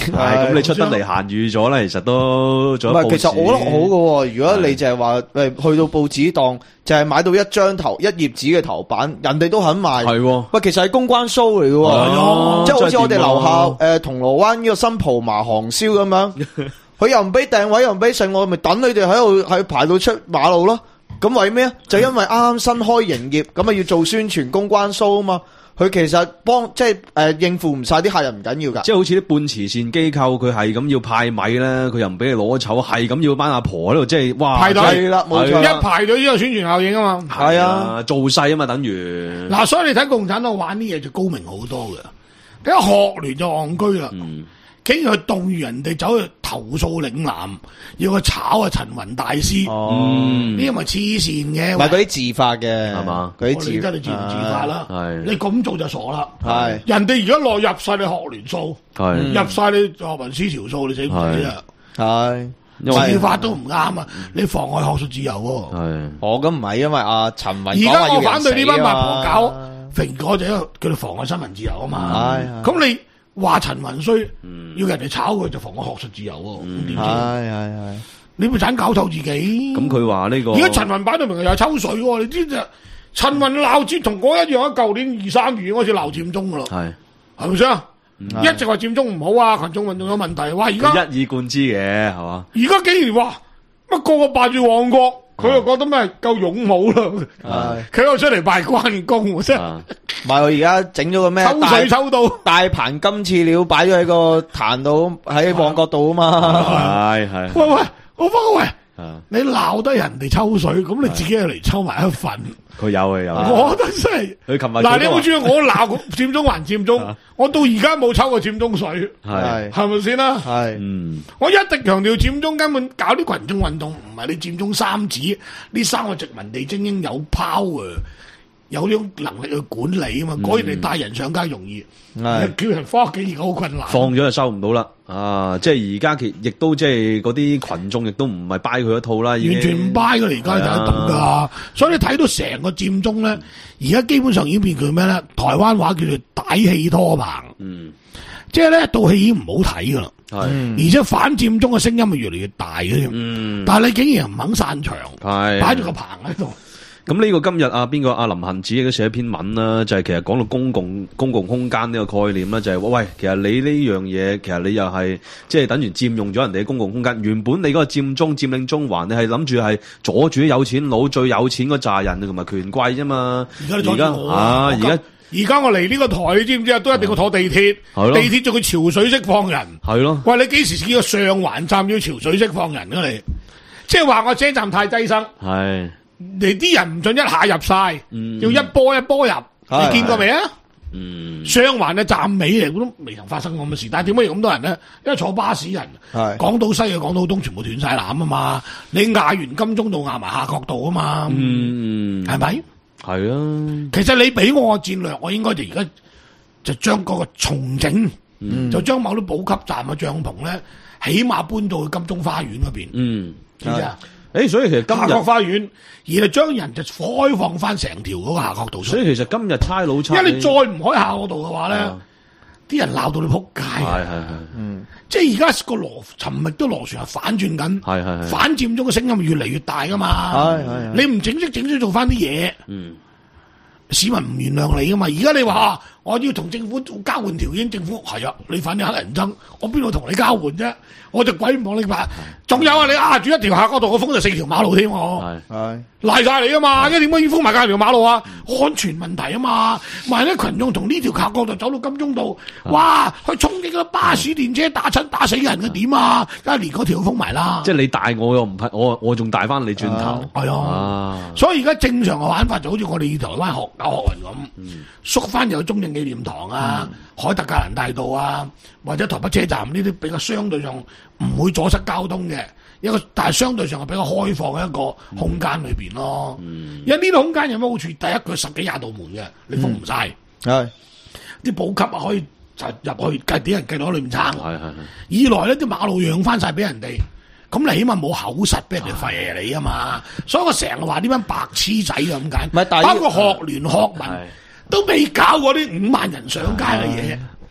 咁你出得嚟閒預咗咧，其實都做咗報紙。 其實我覺得好嘅，如果你就係話誒去到報紙檔，就係買到一張頭一頁紙嘅頭版，人哋都肯賣。 係， 喂，其實係公關 show 嚟嘅，即係好似我哋樓下誒銅鑼灣呢個新蒲麻航燒咁樣，佢又唔俾訂位，又唔俾剩，我咪等佢哋喺度喺排到出馬路咯。咁為咩啊？就因為啱啱新開營業，咁啊要做宣傳公關 show 啊嘛。佢其實幫即係誒、呃、應付唔晒啲客人唔緊要噶， 即係好似啲半慈善機構，佢係咁要派米咧，佢又唔俾你攞籌，係咁要班阿婆喺度，即係哇排隊啦，冇錯， 一排隊都有宣傳效應啊嘛， 係啊， 做勢啊嘛，等於嗱，所以你睇共產黨玩啲嘢就高明好多嘅，咁學聯就戇居啦。嗯，竟然去動員人哋走去投訴嶺南，要去炒啊陳雲大師。哦，呢啲咪黐線嘅， 唔係嗰啲自發嘅係嘛？ 嗰啲自， 你真係自唔自發啦？ 係你咁做就傻啦。 係人哋而家落入晒你學聯數， 係入晒你學民思潮數，你死唔死啊？ 係自發都唔啱啊！你妨礙學術自由喎。 係哦，咁唔係因為阿陳雲而家我反對呢班八婆搞蘋果就因為叫做妨礙新聞自由啊嘛。係咁你。話陳雲衰，嗯、要人哋炒佢就妨礙學術自由喎。咁點知？係係係，你咪盞搞臭自己。 咁佢話呢個， 而家陳雲擺到明又係抽水喎。你知唔知啊？陳雲鬧佔同我一樣啊！舊年二三月開始鬧佔中噶啦，係係咪先啊？一直話佔中唔好啊，群眾運動有問題。哇！而家一以貫之嘅係嘛？ 而家竟然話乜個個霸住旺角。佢又覺得咩夠勇武啦，佢又出嚟拜關公，真係。 唔係我而家整咗個咩？ 抽水抽到大盤金翅鳥擺咗喺個壇度，喺旺角度啊嘛。係係。 喂喂，我不過喂，你鬧得人哋抽水，咁你自己又嚟抽埋一份。 佢有嘅有。 我覺得真係。 佢琴日嗱，你好似我鬧佔中還佔中，我到而家冇抽過佔中水，係係咪先啦？係，嗯，我一直強調佔中根本搞啲群眾運動，唔係你佔中三子呢三個殖民地精英有 power，有呢種能力去管理啊嘛，果然你帶人上街容易，叫人翻屋企而家好困難。 放咗就收唔到啦，啊！即係而家其亦都即係嗰啲群眾亦都唔係 buy 佢一套啦，完全唔 buy 噶，而家睇得到噶。所以你睇到成個佔中咧，而家基本上已經變佢咩咧？台灣話叫做歹戲拖棚，嗯，即係咧套戲已經唔好睇噶啦，係，而且反佔中嘅聲音係越嚟越大嘅，嗯，但係你竟然唔肯散場，係擺住個棚喺度。 咁呢個今日啊，邊個阿林行止亦都寫一篇文啦，就係、是、其實講到公共公共空間呢個概念啦，就係、是、喂，其實你呢樣嘢，其實你又係即係等於佔用咗人哋嘅公共空間。原本你嗰個佔中佔領中環，你係諗住係阻住啲有錢佬最有錢嗰扎人同埋權貴啫嘛。而家你阻住我啊！而家而家我嚟呢個台，你知唔知啊？都一定要坐地鐵，地鐵仲要潮水式放人。係咯。喂，你幾時見過上環站要潮水式放人啊？你即係話我車站太擠塞。係。你啲人唔准一下入晒，嗯、要一波一波入，嗯、你見過未啊？嗯，上環嘅站尾嚟，都未曾發生咁嘅事。但係點解咁多人咧？因為坐巴士人，港島西嘅港島東全部斷晒纜啊嘛！你壓完金鐘道壓埋下角道啊嘛，嗯，係咪？係啊。其實你俾我個戰略，我應該就而家就將嗰個重整，嗯、就將某啲補給站嘅帳篷咧，起碼搬到去金鐘花園嗰邊。嗯，知唔知啊？ 誒，所以其實今日夏慤花園，而係將人就開放翻成條嗰個夏慤道。 所以其實今日差佬差， 因為你再唔開夏慤道嘅話咧，啲、啊、人鬧到你撲街。係係係，嗯，即係而家個螺，尋日都螺旋係反轉緊，係係係，反佔中嘅聲音越嚟越大噶嘛。係係，你唔整識整識做翻啲嘢，嗯，市民唔原諒你噶嘛。而家你話我要同政府做交換條件，政府係啊，你反正黑人憎，我邊度同你交換啫？我就鬼唔望你拍，仲有啊！你壓住一條夏慤道，我封咗四條馬路添，我係賴晒你啊嘛！因為點解要封埋隔條馬路啊？安全問題啊嘛！萬一群眾同呢條夏慤道走到金鐘道，哇！去衝擊個巴士電車，打親打死人嘅點啊？梗係連嗰條封埋啦！ 即係你帶我又唔係我，我仲帶翻你轉頭， 係啊！所以而家正常嘅玩法就好似我哋台灣學教學人咁，縮翻有中正紀念堂啊、海特格蘭大道啊，或者台北車站呢啲比較相對上唔會阻塞交通嘅一個，但係相對上係比較開放嘅一個空間裏邊咯。嗯、因為呢個空間有咩好處？第一，佢十幾廿道門嘅，你封唔晒。係啲補給啊，可以就入去計啲人計落喺裏面撐。係係係。二來咧，啲馬路讓翻晒俾人哋，咁你起碼冇口實俾人哋吠你啊嘛。所以我成日話呢班白痴仔咁解。唔係，包括學聯學民都未搞過啲五萬人上街嘅嘢。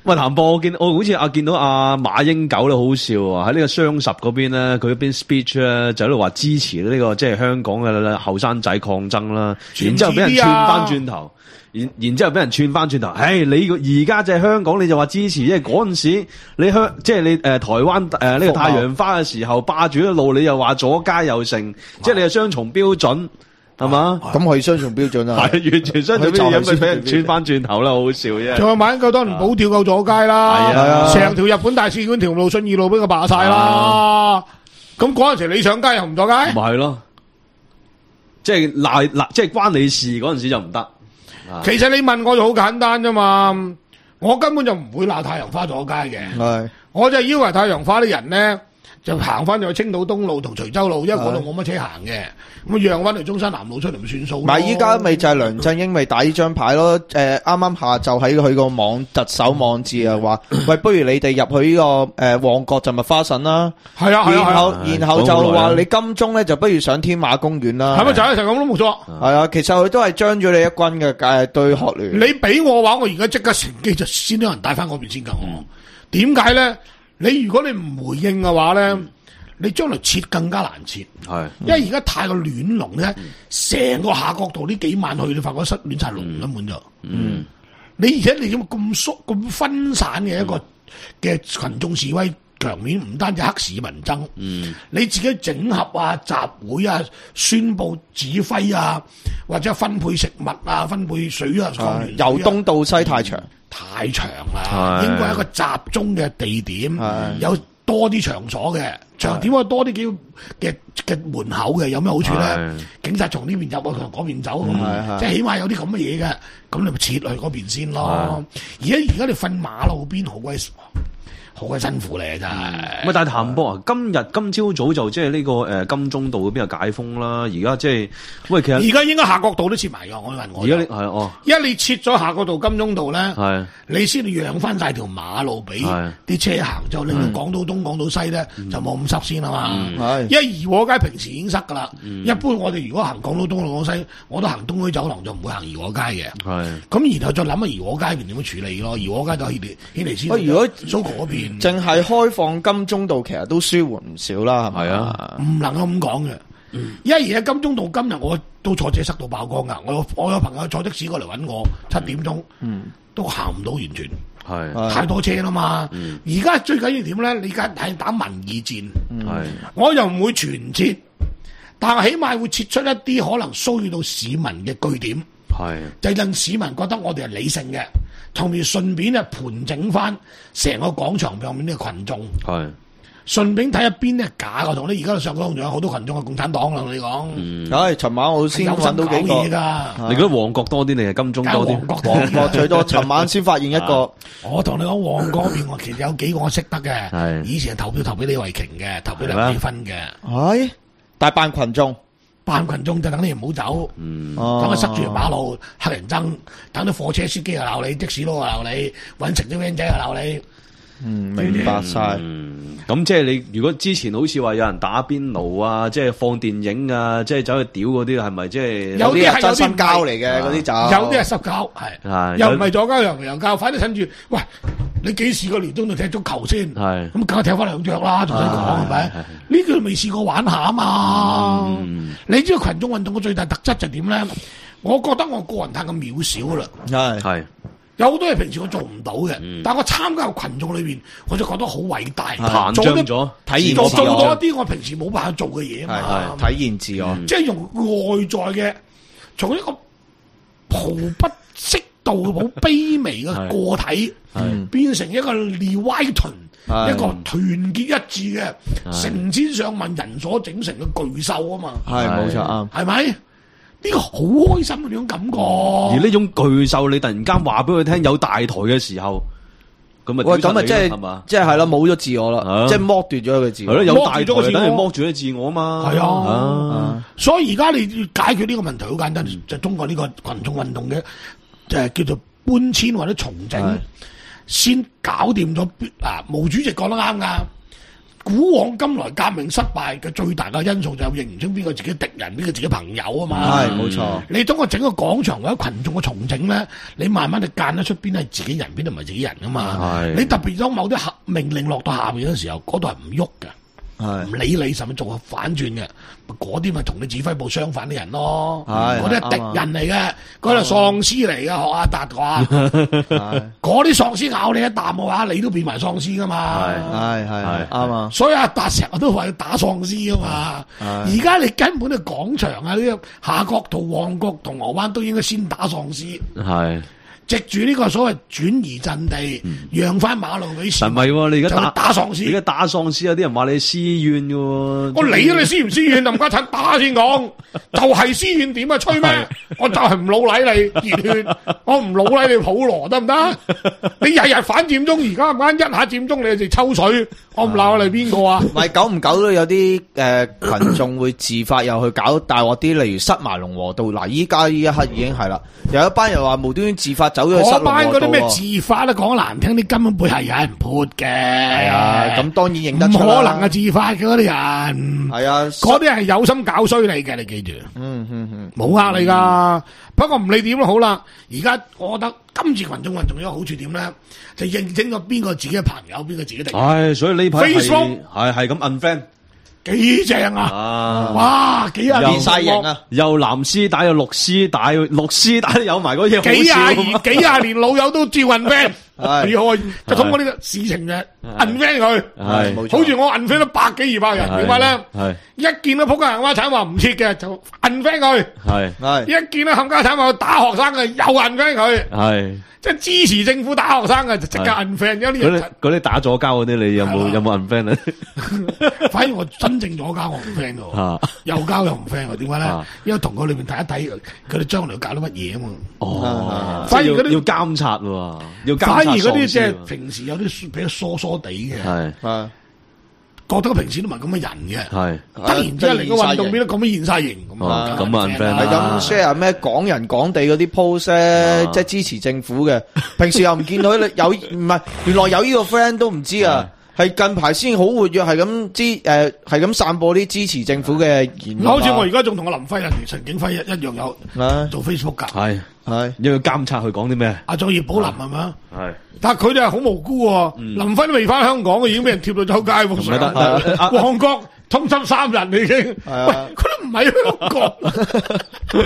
喂，譚博，我見我好似啊見到阿馬英九咧，好笑啊！喺呢個雙十嗰邊咧，佢一邊 speech 咧就喺度話支持呢、這個即係香港嘅後生仔抗爭啦，然之後俾人串翻轉頭，然然之後俾人串翻轉頭，唉，你而家就係香港，你就話支持，因為嗰陣時你香即係你誒、呃、台灣誒呢、呃這個太陽花嘅時候霸住一路，你又話左街右城，即係你係雙重標準。係嘛？ 咁可以雙重標準啊！ 係完全雙重標準，咪俾人串翻轉頭啦，好好笑啫！ 仲有馬英九當年補跳夠咗街啦，係啊，成條日本大使館條路信義路俾佢霸晒啦。咁嗰陣時你上街又唔咗街？ 咪係咯，即係賴賴，即係關你事嗰陣時就唔得。 其實你問我就好簡單啫嘛，我根本就唔會鬧太陽花咗街嘅。係，我就要求太陽花啲人咧。就行翻去青島東路同徐州路，因為嗰度冇乜車行嘅，咁讓翻去中山南路出嚟咪算數咯。 咪依家咪就係梁振英咪打呢張牌咯。誒，啱啱下晝喺佢個網特首網誌啊話，喂，不如你哋入去呢個誒旺角就咪花神啦。係啊，然後然後就話你金鐘咧就不如上天馬公園啦。係咪就係成咁都冇錯？係啊，其實佢都係將咗你一軍嘅誒對學聯。你俾我話，我而家即刻乘機就先有人帶翻嗰邊先㗎。我點解咧？你如果你唔回應嘅話咧，嗯、你將來切更加難切，係，因為而家太過亂龍咧，成、嗯、個下角度呢幾晚去，你發覺失亂晒龍根本就，嗯，你而且你咁咁縮咁分散嘅一個嘅群眾示威場面，唔單止黑市民爭，嗯，你自己整合啊、集會啊、宣佈指揮啊，或者分配食物啊、分配水啊，由東到西太長。太長啦，應該係一個集中嘅地點，有多啲場所嘅場點，可以多啲幾嘅嘅門口嘅，有咩好處咧？警察從呢邊入，我從嗰邊走，即係起碼有啲咁嘅嘢嘅，咁你咪撤去嗰邊先咯。而家而家你瞓馬路邊好鬼好鬼辛苦咧，真係。 唔係，但係譚博啊，今日今朝早就即係呢個誒金鐘道嗰邊又解封啦。而家即係喂，其實而家應該下角道都撤埋㗎。我問我。 而家係哦， 一你撤咗下角道金鐘道咧，係你先讓翻晒條馬路俾啲車行，就令到港島東、港島西咧就冇咁塞先啊嘛。係，因為怡和街平時已經塞㗎啦。一般我哋如果行港島東、港島西，我都行東區走廊就唔會行怡和街嘅。係。咁然後再諗下怡和街邊點樣處理咯？怡和街就起嚟起嚟先。喂，如果蘇嗰邊。 淨係開放金鐘道，其實都舒緩唔少啦，係咪啊？ 唔能夠咁講嘅，因為而家金鐘道今日我都坐車塞到爆光噶，我有我有朋友坐的士過嚟搵我，七點鐘，嗯，都行唔到完全，係太多車啦嘛。而家最緊要點咧？你而家係打民意戰，係我又唔會全撤，但係起碼會撤出一啲可能騷擾到市民嘅據點，係就令市民覺得我哋係理性嘅。同埋順便咧盤整翻成個廣場上面啲群眾，係順便睇下邊啲係假嘅，同你而家上港仲有好多群眾係共產黨啦，同你講。嗯，唉，尋晚我先揾到幾個嘢㗎。 你覺得旺角多啲定係金鐘多啲？ 旺角最多。尋晚先發現一個。 我同你講旺角嗰邊，我其實有幾個我識得嘅。係以前投票投俾李慧瓊嘅，投俾梁美芬嘅。 係大班群眾。 班群眾就等你唔好走，嗯，等佢塞住條馬路，黑人憎，等啲貨車司機又鬧你，的士佬又鬧你，搵食啲 van 仔又鬧你， 嗯，明白晒。 咁、嗯、即係你如果之前好似話有人打邊爐啊，即係放電影啊，即係走去屌嗰啲，係咪即係有啲係真心膠嚟嘅嗰啲就， 有啲係濕膠，係，又唔係左膠又唔係右膠，反正趁住，喂。你幾時個年終度踢足球先？係咁，梗係踢翻兩腳啦，仲使講係咪？呢個未試過玩下啊嘛！嗯、你知道群眾運動嘅最大特質就點咧？我覺得我個人太咁渺小啦。係係有好多嘢平時我做唔到嘅，嗯、但我參加群眾裏邊，我就覺得好偉大， 膨脹咗，體現做做多一啲我平時冇辦法做嘅嘢啊嘛！體現自我， 即係用外在嘅，從一個毫不適度好卑微嘅個體。變成一個 Leviathan， 一個團結一致嘅成千上萬人所整成嘅巨獸啊嘛， 係冇錯啊， 係咪？呢個好開心嘅呢種感覺。 而呢種巨獸，你突然間話俾佢聽有大台嘅時候，咁咪喂咁咪即係即係係咯，冇咗自我啦，即係剝奪咗佢自我。係咯， 有大台等於剝住咗自我啊嘛。係啊，所以而家你要解決呢個問題好簡單，就中國呢個群眾運動嘅誒叫做搬遷或者重整。先搞掂咗啊！毛主席講得啱噶， 古往今來革命失敗嘅最大嘅因素就係認唔清邊個自己敵人，邊個自己朋友啊嘛。 係冇錯。你通過整個廣場或者群眾嘅重整咧，你慢慢就間得出邊係自己人，邊度唔係自己人啊嘛。你特別當某啲命令落到下面嗰時候，嗰度係唔喐嘅。唔理你，甚至做個反轉嘅，嗰啲咪同你指揮部相反啲人咯。嗰啲係敵人嚟嘅，嗰啲係喪屍嚟嘅，學阿達話。嗰啲喪屍咬你一啖嘅話，你都變埋喪屍噶嘛。 係係係啱啊！ 所以阿達成日都話要打喪屍啊嘛。而家你根本嘅廣場啊，呢個夏慤道、旺角、銅鑼灣都應該先打喪屍。係。藉住呢個所謂轉移陣地，嗯、讓翻馬路俾市民。唔係喎，你而家打打喪屍， 而家打喪屍有啲人話你私怨嘅喎。 我理咗你私唔私怨，冚家鏟打先講，就係私怨點啊？吹咩？我就係唔老禮你熱血，我唔老禮你普羅得唔得？你日日反佔中，而家唔啱一下佔中你就抽水，我唔鬧你邊個啊？ 唔係久唔久都有啲誒、呃、群眾會自發又去搞大鑊啲，例如塞埋龍和道。嗱，依家呢一刻已經係啦，有一班人話無端端自發走咗去塞龍和道。嗰班嗰啲咩自發咧，講難聽啲，根本背後有人潑嘅。係啊，咁當然認得出啦。唔可能係自發嘅嗰啲人。係啊，嗰啲係有心搞衰你嘅，你記住。嗯嗯嗯，冇呃你噶。嗯、不過唔理點都好啦，而家我覺得今次群眾運動有個好處點咧，就認清咗邊個自己嘅朋友，邊個自己敵人。 唉，所以呢排 Facebook 係係咁 unfriend。 幾正啊！啊哇，幾廿年晒型啊！ 又藍絲帶，又綠絲帶，綠絲帶有埋嗰嘢。 幾廿年，幾廿年老友都照 unfriend，幾好啊！就通過呢個事情嘅 unfriend 佢，係冇錯。好似我 unfriend 咗百幾二百人，點解咧？係一見到仆街冚家鏟話唔切嘅就 unfriend 佢，係係一見到冚家鏟話打學生嘅又 unfriend 佢，係。即係支持政府打學生嘅就即刻 unfriend，有啲人嗰啲打左膠嗰啲，你有冇有冇 unfriend 咧？ 反而我真正左膠我唔 friend 嘅，右膠又唔 friend 嘅，點解咧？因為同佢裏邊睇一睇佢哋將來搞到乜嘢啊嘛。哦，反而嗰啲要監察喎，要監察。反而嗰啲即係平時有啲比較疏疏地嘅，係覺得平時都唔係咁嘅人嘅，係突然之間嚟個運動變得咁樣現晒形咁啊！ 咁啊 friend 係咁 share 咩港人港地嗰啲 post 咧，即係支持政府嘅。平時又唔見到你有唔係，原來有呢個 friend 都唔知啊，係近排先好活躍，係咁支誒，係咁散播啲支持政府嘅言論。 好似我而家仲同阿林輝啊、陳景輝一一樣有做 Facebook 噶， 係係要監察佢講啲咩？ 阿仲葉寶林係嘛？係。但係佢哋係好無辜喎，林輝都未翻香港，已經俾人貼到走街喎。唔得，旺角通緝三人已經，喂，佢都唔係香港，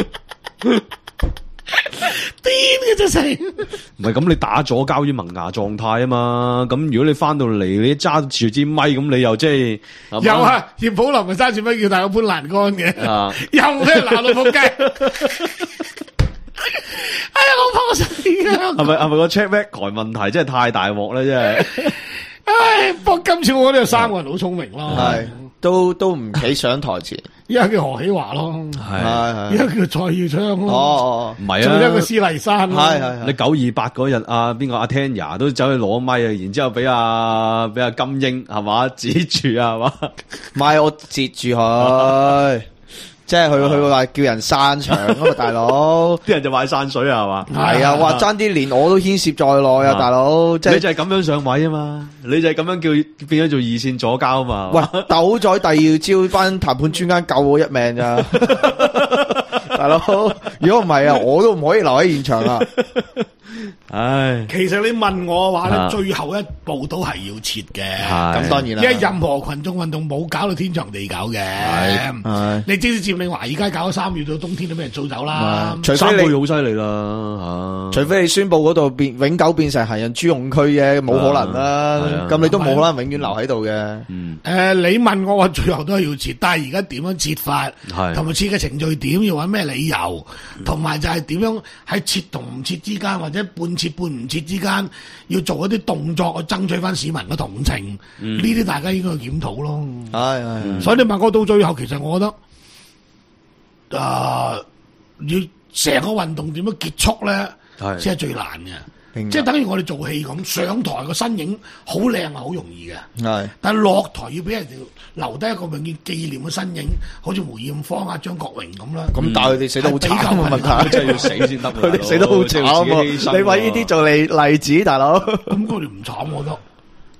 癲嘅真係。 唔係咁，你打咗交於萌芽狀態啊嘛。咁如果你翻到嚟，你揸住支咪，咁你又即係又啊？葉寶林咪揸住咪叫大個潘蘭干嘅，又俾人鬧到仆街。哎呀，我怕我死啊！ 係咪係咪個 check record 問題真係太大鑊咧？真係， 唉！不過今次我覺得有三個人好聰明咯， 係都都唔企上台前。 一個叫何喜華咯，係一個叫蔡耀昌咯， 哦，唔係啊， 仲有一個施麗珊咯，係係。 你九二八嗰日啊，邊個阿 Tanya 都走去攞咪啊，然之後俾阿俾阿金英係嘛指住啊係嘛， 咪我截住佢。即係佢佢話叫人散場啊嘛，大佬， 啲人就話散水啊，係嘛？ 係啊，話爭啲連我都牽涉在內啊，大佬。 即係你就係咁樣上位啊嘛，你就係咁樣叫變咗做二線左膠啊嘛。 喂，斗仔第二朝班談判專家救我一命咋，大佬。如果唔係啊，我都唔可以留喺現場啊。 唉，其實你問我嘅話咧，最後一步都係要撤嘅， 咁當然啦。 因為任何群眾運動冇搞到天長地久嘅，你即使佔領華爾街搞咗三月到冬天都俾人掃走啦， 除非你好犀利啦， 除非你宣布嗰度變永久變成行人專用區嘅，冇可能啦，咁你都冇可能永遠留喺度嘅。 誒，你問我話最後都係要撤，但係而家點樣撤法，同埋撤嘅程序點，要揾咩理由，同埋就係點樣喺撤同唔撤之間，或者半撤半唔撤之間，要做一啲動作去爭取翻市民嘅同情，呢啲、嗯、大家應該去檢討咯。係係、嗯，所以你問我到最後，其實我覺得，誒、呃，要成個運動點樣結束咧，先係最難嘅。即係等於我哋做戲咁，上台個身影好靚係好容易嘅，係。但係落台要俾人哋留低一個永遠紀念嘅身影，好似梅艷芳啊、張國榮咁啦。咁但係佢哋死得好慘嘅問題，真係要死先得。佢哋死得好慘喎！你話呢啲做例例子，大佬。咁佢哋唔慘，我覺得。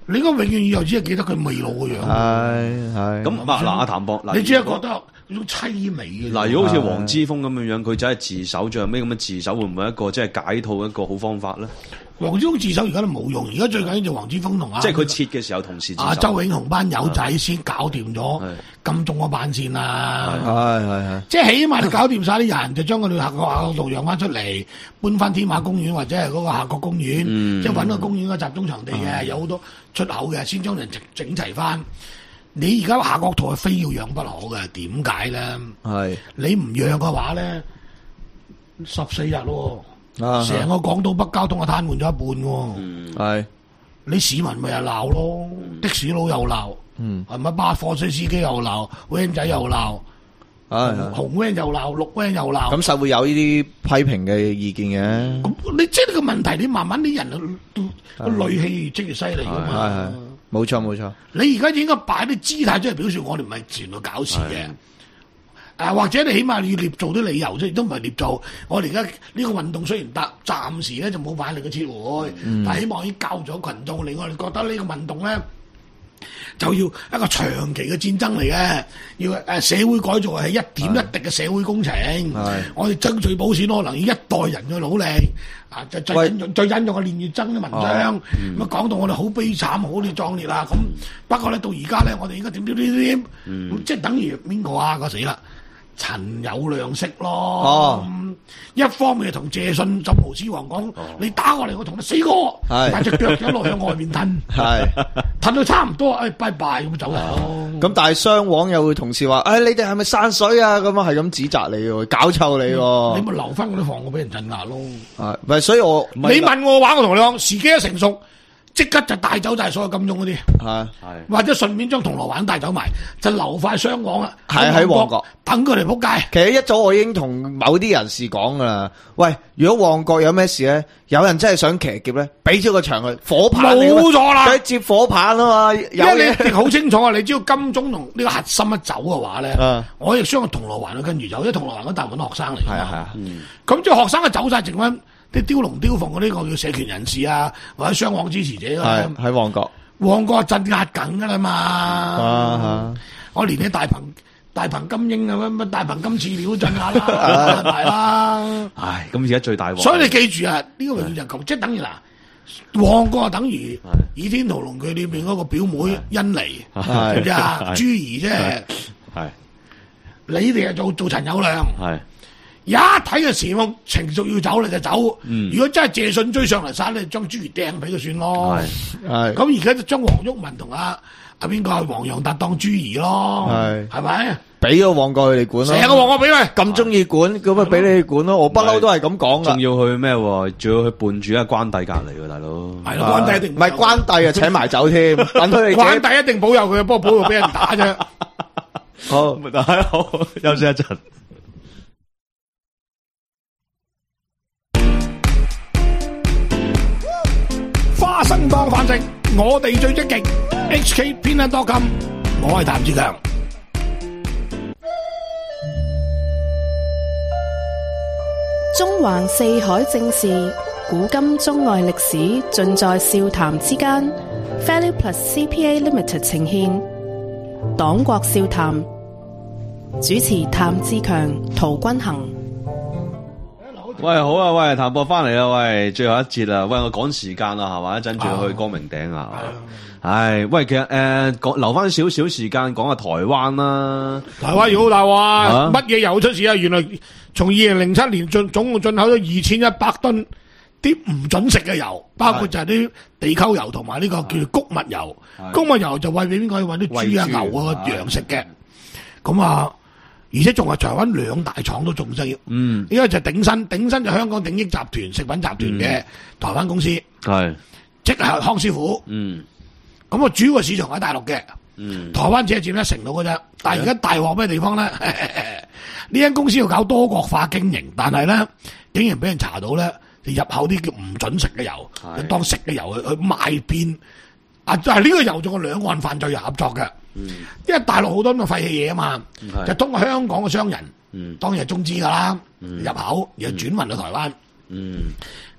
你應該永遠以後只係記得佢未老嘅樣。 係係。 咁嗱嗱，阿譚博， 你只係覺得嗰種凄美嘅。 嗱，如果好似黃之鋒咁樣樣，佢就係自首，最後尾咁樣自首，會唔會一個即係解套一個好方法咧？ 黃之鋒自首而家都冇用，而家最緊要就黃之鋒同啊， 即係佢切嘅時候同時自首。 啊，周永雄班友仔先搞掂咗金鐘嗰班先啦。 係係係。即係起碼你搞掂晒啲人，就將佢哋下個下個度讓翻出嚟，搬翻天馬公園或者係嗰個夏慤公園，嗯、即係揾個公園個集中場地嘅，嗯、有好多出口嘅，先將人整整齊翻。你而家夏慤道係非要讓不可嘅，點解咧？係你唔讓嘅話咧，十四日咯。成、啊、個港島北交通啊癱瘓咗一半喎，係、嗯、你市民咪又鬧咯，嗯、的士佬又鬧，係咪巴貨車司機又鬧 van 仔又鬧，紅 van 又鬧，綠 van 又鬧， 咁實會有呢啲批評嘅意見嘅。咁、 嗯、你即係呢個問題，你慢慢啲人個戾氣越積越犀利噶嘛。 冇錯冇錯， 你而家應該擺啲姿態出嚟表示我哋唔係前度搞事嘅。誒，或者你起碼你要捏做啲理由啫，都唔係捏做。我哋而家呢個運動雖然得暫時咧就冇反力嘅撤回，嗯、但係希望已經教咗群眾嚟，我哋覺得呢個運動咧就要一個長期嘅戰爭嚟嘅，要誒社會改造係一點一滴嘅社會工程。我哋爭取普選可能要一代人嘅努力。啊，就再引用再引用個練乙錚嘅文章，咁啊講到我哋好悲慘，好啲壯烈啦。咁不過咧到而家咧，我哋應該點點點點，嗯、即係等於邊個啊？個死啦！陳友諒識咯，哦、一方面同謝遜就無恥王講，哦、你打我嚟，我同你死過，但隻腳一路向外面褪，褪到差唔多，哎，拜拜咁走咯。 咁但係雙黃又會同事話，哎，你哋係咪散水啊？咁啊係咁指責你喎，搞臭你喎、 嗯。你咪留翻嗰啲房我俾人鎮壓咯。 係，唔係所以我你問我話，我同你講，時機一成熟。即刻就帶走晒所有金鐘嗰啲，係係，或者順便將銅鑼灣帶走埋，就留塊雙黃啊， 係喺旺角等佢哋仆街。 其實一早我已經同某啲人士講噶啦，喂，如果旺角有咩事咧，有人真係想騎劫咧，俾咗個場去火棒， 冇錯啦， 佢接火棒啊嘛， 因為你好清楚啊，你只要金鐘同呢個核心一走嘅話咧，嗯、我亦相信銅鑼灣都跟住走，因為銅鑼灣嗰大部分學生嚟，係啊係啊，咁即係學生啊走晒，剩翻。啲雕龍雕鳳嗰啲個叫社權人士啊，或者雙黃支持者啊， 喺旺角， 旺角鎮壓緊噶啦嘛。啊、我連啲大鵬大鵬金鷹啊，乜大鵬金翅鳥鎮壓啦，係啦。 唉，咁而家最大鑊。 所以你記住啊，呢、這個永遠就咁，即係等於嗱，旺角啊等於《倚天屠龍記》裏邊嗰個表妹甄妮，知唔知啊？朱怡啫，係你哋啊做做陳友諒，係。一睇嘅時候情緒要走你就走，嗯、如果真係謝遜追上嚟殺你，將朱怡掟俾佢算咯。係，咁而家就將黃毓民同阿阿邊個係黃洋達當朱怡咯，係係咪？ 俾個旺角佢哋管咯， 成個旺角俾佢咁中意管，咁咪俾你管咯。我不嬲都係咁講噶。 仲要去咩？仲要去伴住阿關帝隔離喎，大佬。 係咯，關帝一定唔係關帝啊，請埋走添。等佢哋關帝一定保佑佢，不過保佑俾人打啫。 好，大家好，休息一陣。 花生當飯食，我哋最積極。H K Peanut dot com， 我係譚志強。 中環四海正事，古今中外歷史，盡在笑談之間。Value Plus C P A Limited 呈現黨國笑談，主持譚志強、陶君行。 喂，好啊，喂，譚博翻嚟啦，喂，最後一節啦，喂，我趕時間啦，係嘛，一陣仲要去光明頂啊，唉，喂，其實誒，講、呃、留翻少少時間講下台灣啦， 台灣要好大話，乜嘢油出事啊？原來從二零零七年進總共進口咗二千一百噸啲唔准食嘅油，包括就係啲地溝油同埋呢個叫做穀物油，穀物油就餵俾邊個？餵啲豬啊、牛啊、羊食嘅，咁啊。而且仲係台灣兩大廠都仲需要，嗯，因為就鼎新，鼎新就香港鼎益集團食品集團嘅台灣公司，係、嗯，即係康師傅，嗯，咁啊主要嘅市場喺大陸嘅，嗯，台灣只係佔一成到嘅啫，但係而家大鑊咩地方咧？呢間公司要搞多國化經營，但係咧竟然俾人查到咧，就入口啲叫唔准食嘅油，是當食嘅油去去賣變，啊，就係呢個油仲有兩岸犯罪人合作嘅。嗯、因為大陸好多咁嘅廢棄嘢啊嘛，就通過香港嘅商人，嗯、當然係中資噶啦，嗯、入口然後轉運到台灣。嗯、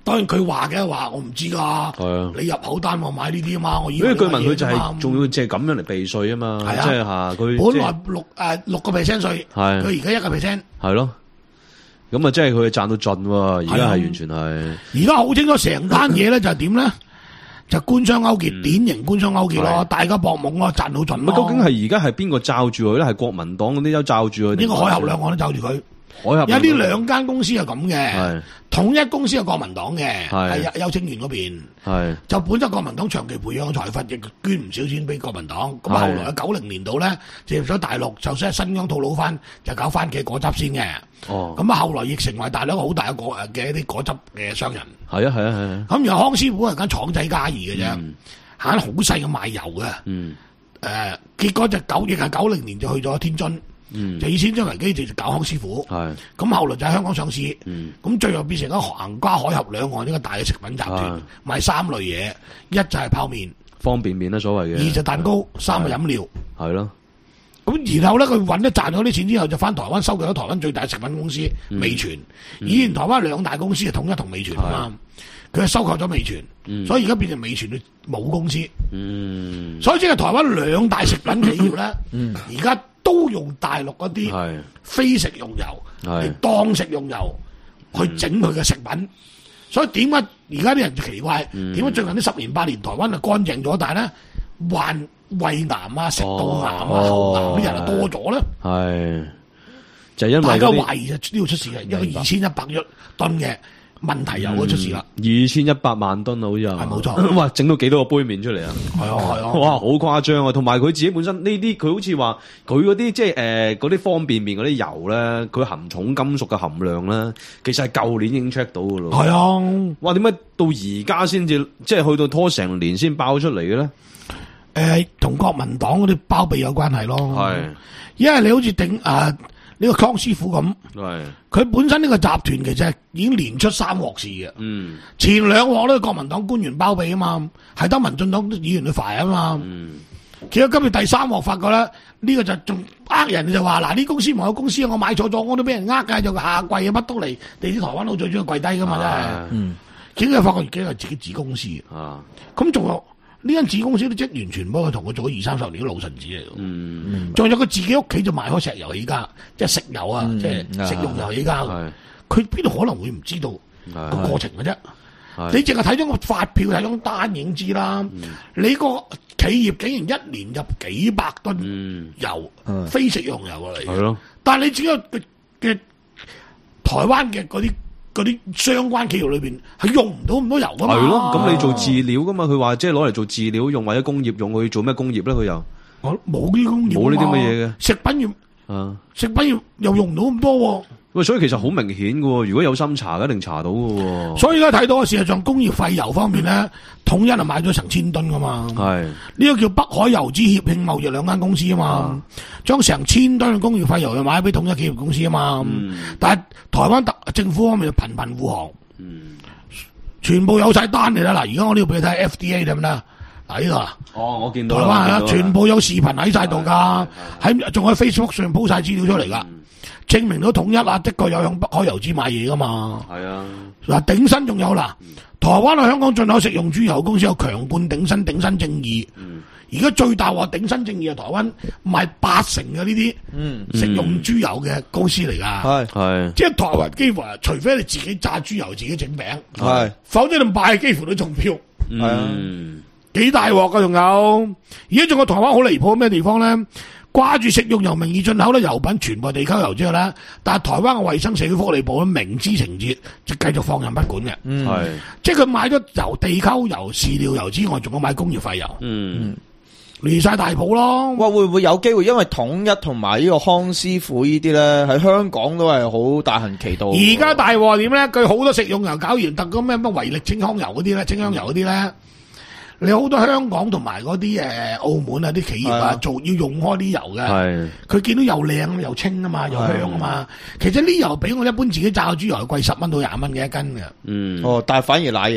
當然佢話嘅話，我唔知噶。你入口單我買呢啲啊嘛，我以為。 因為據聞佢就係仲要借咁樣嚟避稅啊嘛， 係啊， 即係嚇佢。 本來六誒六個 percent 稅，佢而家一個 percent。 係咯，咁啊，即係佢賺到盡喎，而家係完全係。 而家好清楚成單嘢咧，就係點咧？就官商勾結，典型官商勾結咯，大家搏懵咯，賺到盡咯。 究竟係而家係邊個罩住佢咧？係國民黨嗰啲都罩住佢？ 呢個海峽兩岸都罩住佢。 海峽有啲兩間公司係咁嘅，統一公司係國民黨嘅，係邱清源嗰邊。係就本身國民黨長期培養嘅財閥，亦捐唔少錢俾國民黨。咁後來喺九零年度咧，就入咗大陸，就先新疆套路翻，就搞番茄果汁先嘅。哦，咁啊，後來亦成為大陸好大嘅果嘅一啲果汁嘅商人。 係啊，係啊，係啊。咁然後康師傅係間廠仔家兒嘅啫，係間好細嘅賣油嘅。嗯。誒，結果就九亦係九零年就去咗天津。嗯，就以千張危機就搞康師傅，係咁後來就喺香港上市，嗯，咁最後變成咗橫跨海峽兩岸呢個大嘅食品集團，賣三類嘢，一就係泡麵、 方便麵啦，所謂嘅； 二就蛋糕，三個飲料， 係咯。 咁然後咧，佢揾咗賺咗啲錢之後，就翻台灣收購咗台灣最大食品公司味全。以前台灣兩大公司係統一同味全啊嘛，佢係收購咗味全，所以而家變成味全嘅母公司。嗯，所以即係台灣兩大食品企業咧，而家。都用大陸嗰啲非食用油嚟當食用油去整佢嘅食品，嗯、所以點解而家啲人就奇怪？點解、嗯、最近呢十年八年台灣就乾淨咗，但係咧患胃癌啊、食道癌啊、喉癌啲人就多咗咧？係就係、因為大家懷疑就呢度出事嘅，因為二千一百億噸嘅問題油出事啦， 二千一百萬噸啊，好似係冇錯。 哇，整到幾多個杯麵出嚟啊？ 係啊係啊！ 哇，好誇張啊！同埋佢自己本身呢啲，佢好似話佢嗰啲即係誒嗰啲方便麵嗰啲油咧，佢含重金屬嘅含量咧，其實係舊年已經 check 到噶咯。係啊！哇，點解到而家先至即係去到拖成年先爆出嚟嘅咧？誒、 呃，同國民黨嗰啲包庇有關係咯。係，因為你好似頂啊。呢個康師傅咁，佢本身呢個集團其實已經連出三鑊事嘅。嗯，前兩鑊咧國民黨官員包庇啊嘛，係得民進黨議員去罰啊嘛。嗯，結果今日第三鑊發覺咧，呢、這個就仲呃人就話嗱，呢公司唔係我公司，我買錯咗，我都俾人呃㗎，就下跪啊乜都嚟，你啲台灣佬最中意跪低㗎嘛真係。嗯，結果發覺自己係自己子公司啊，咁仲有。呢間子公司啲職員全部係同佢做咗二三十年嘅老臣子嚟嘅，嗯，仲有佢自己屋企就賣開石油起家，即係食油啊，嗯、即係食用油起家，佢邊度可能會唔知道個過程嘅啫？你淨係睇咗個發票，睇咗單已經知啦。嗯、你個企業竟然一年入幾百噸油，嗯、非食用油嚟嘅，但係你只有嘅嘅台灣嘅嗰啲。嗰啲相關企業裏邊係用唔到咁多油噶嘛？ 係咯，咁你做飼料噶嘛？佢話即係攞嚟做飼料用，或者工業用，去做咩工業咧？佢又我冇呢啲工業，冇呢啲乜嘢嘅食品業啊，食品業又用唔到咁多。 喂，所以其實好明顯噶，如果有心查，一定查到噶。 所以而家睇到事實上工業廢油方面咧，統一係買咗成千噸噶嘛。係呢個叫北海油脂協慶貿易兩間公司啊嘛，將成千噸嘅工業廢油又買俾統一企業公司啊嘛。嗯、但係台灣特政府方面就頻頻護航，嗯、全部有晒單嚟啦。嗱，而家我呢度俾你睇 F D A 得唔得？嗱呢度啊， 哦，我見到台灣係啊，全部有視頻喺晒度噶，喺仲喺 Facebook 上鋪晒資料出嚟噶。嗯證明到統一啊，的確有向北海油脂買嘢噶嘛。係啊，嗱鼎新仲有啦，台灣喺香港進口食用豬油公司有強冠鼎新、鼎新正義。而家、嗯、最大鑊鼎新正義係台灣賣八成嘅呢啲食用豬油嘅公司嚟噶。係係、嗯，即係台灣幾乎除非你自己炸豬油自己整餅，係是，否則你賣幾乎都中標。係啊，幾大鑊噶仲有，而家仲有台灣好離譜咩地方咧？掛住食用油名義進口咧油品全部地溝油之後咧，但係台灣嘅衛生社會福利部咧明知情節就繼續放任不管嘅，係、嗯，即係佢買咗油地溝油、飼料油之外，仲要買工業廢油，嗯，離晒大譜咯。 哇，會唔會有機會？因為統一同埋呢個康師傅呢啲咧喺香港都係好大行其道。 而家大鑊點咧？佢好多食用油搞完，特嗰咩咩維力清康油嗰啲咧，清香油嗰啲咧。你好多香港同埋嗰啲誒澳門啊啲企業啊做要用開啲油嘅，佢見到又靚又清啊嘛，又香啊嘛。其實呢油比我一般自己炸嘅豬油貴十蚊到廿蚊嘅一斤嘅。嗯， 哦，但係反而瀨嘢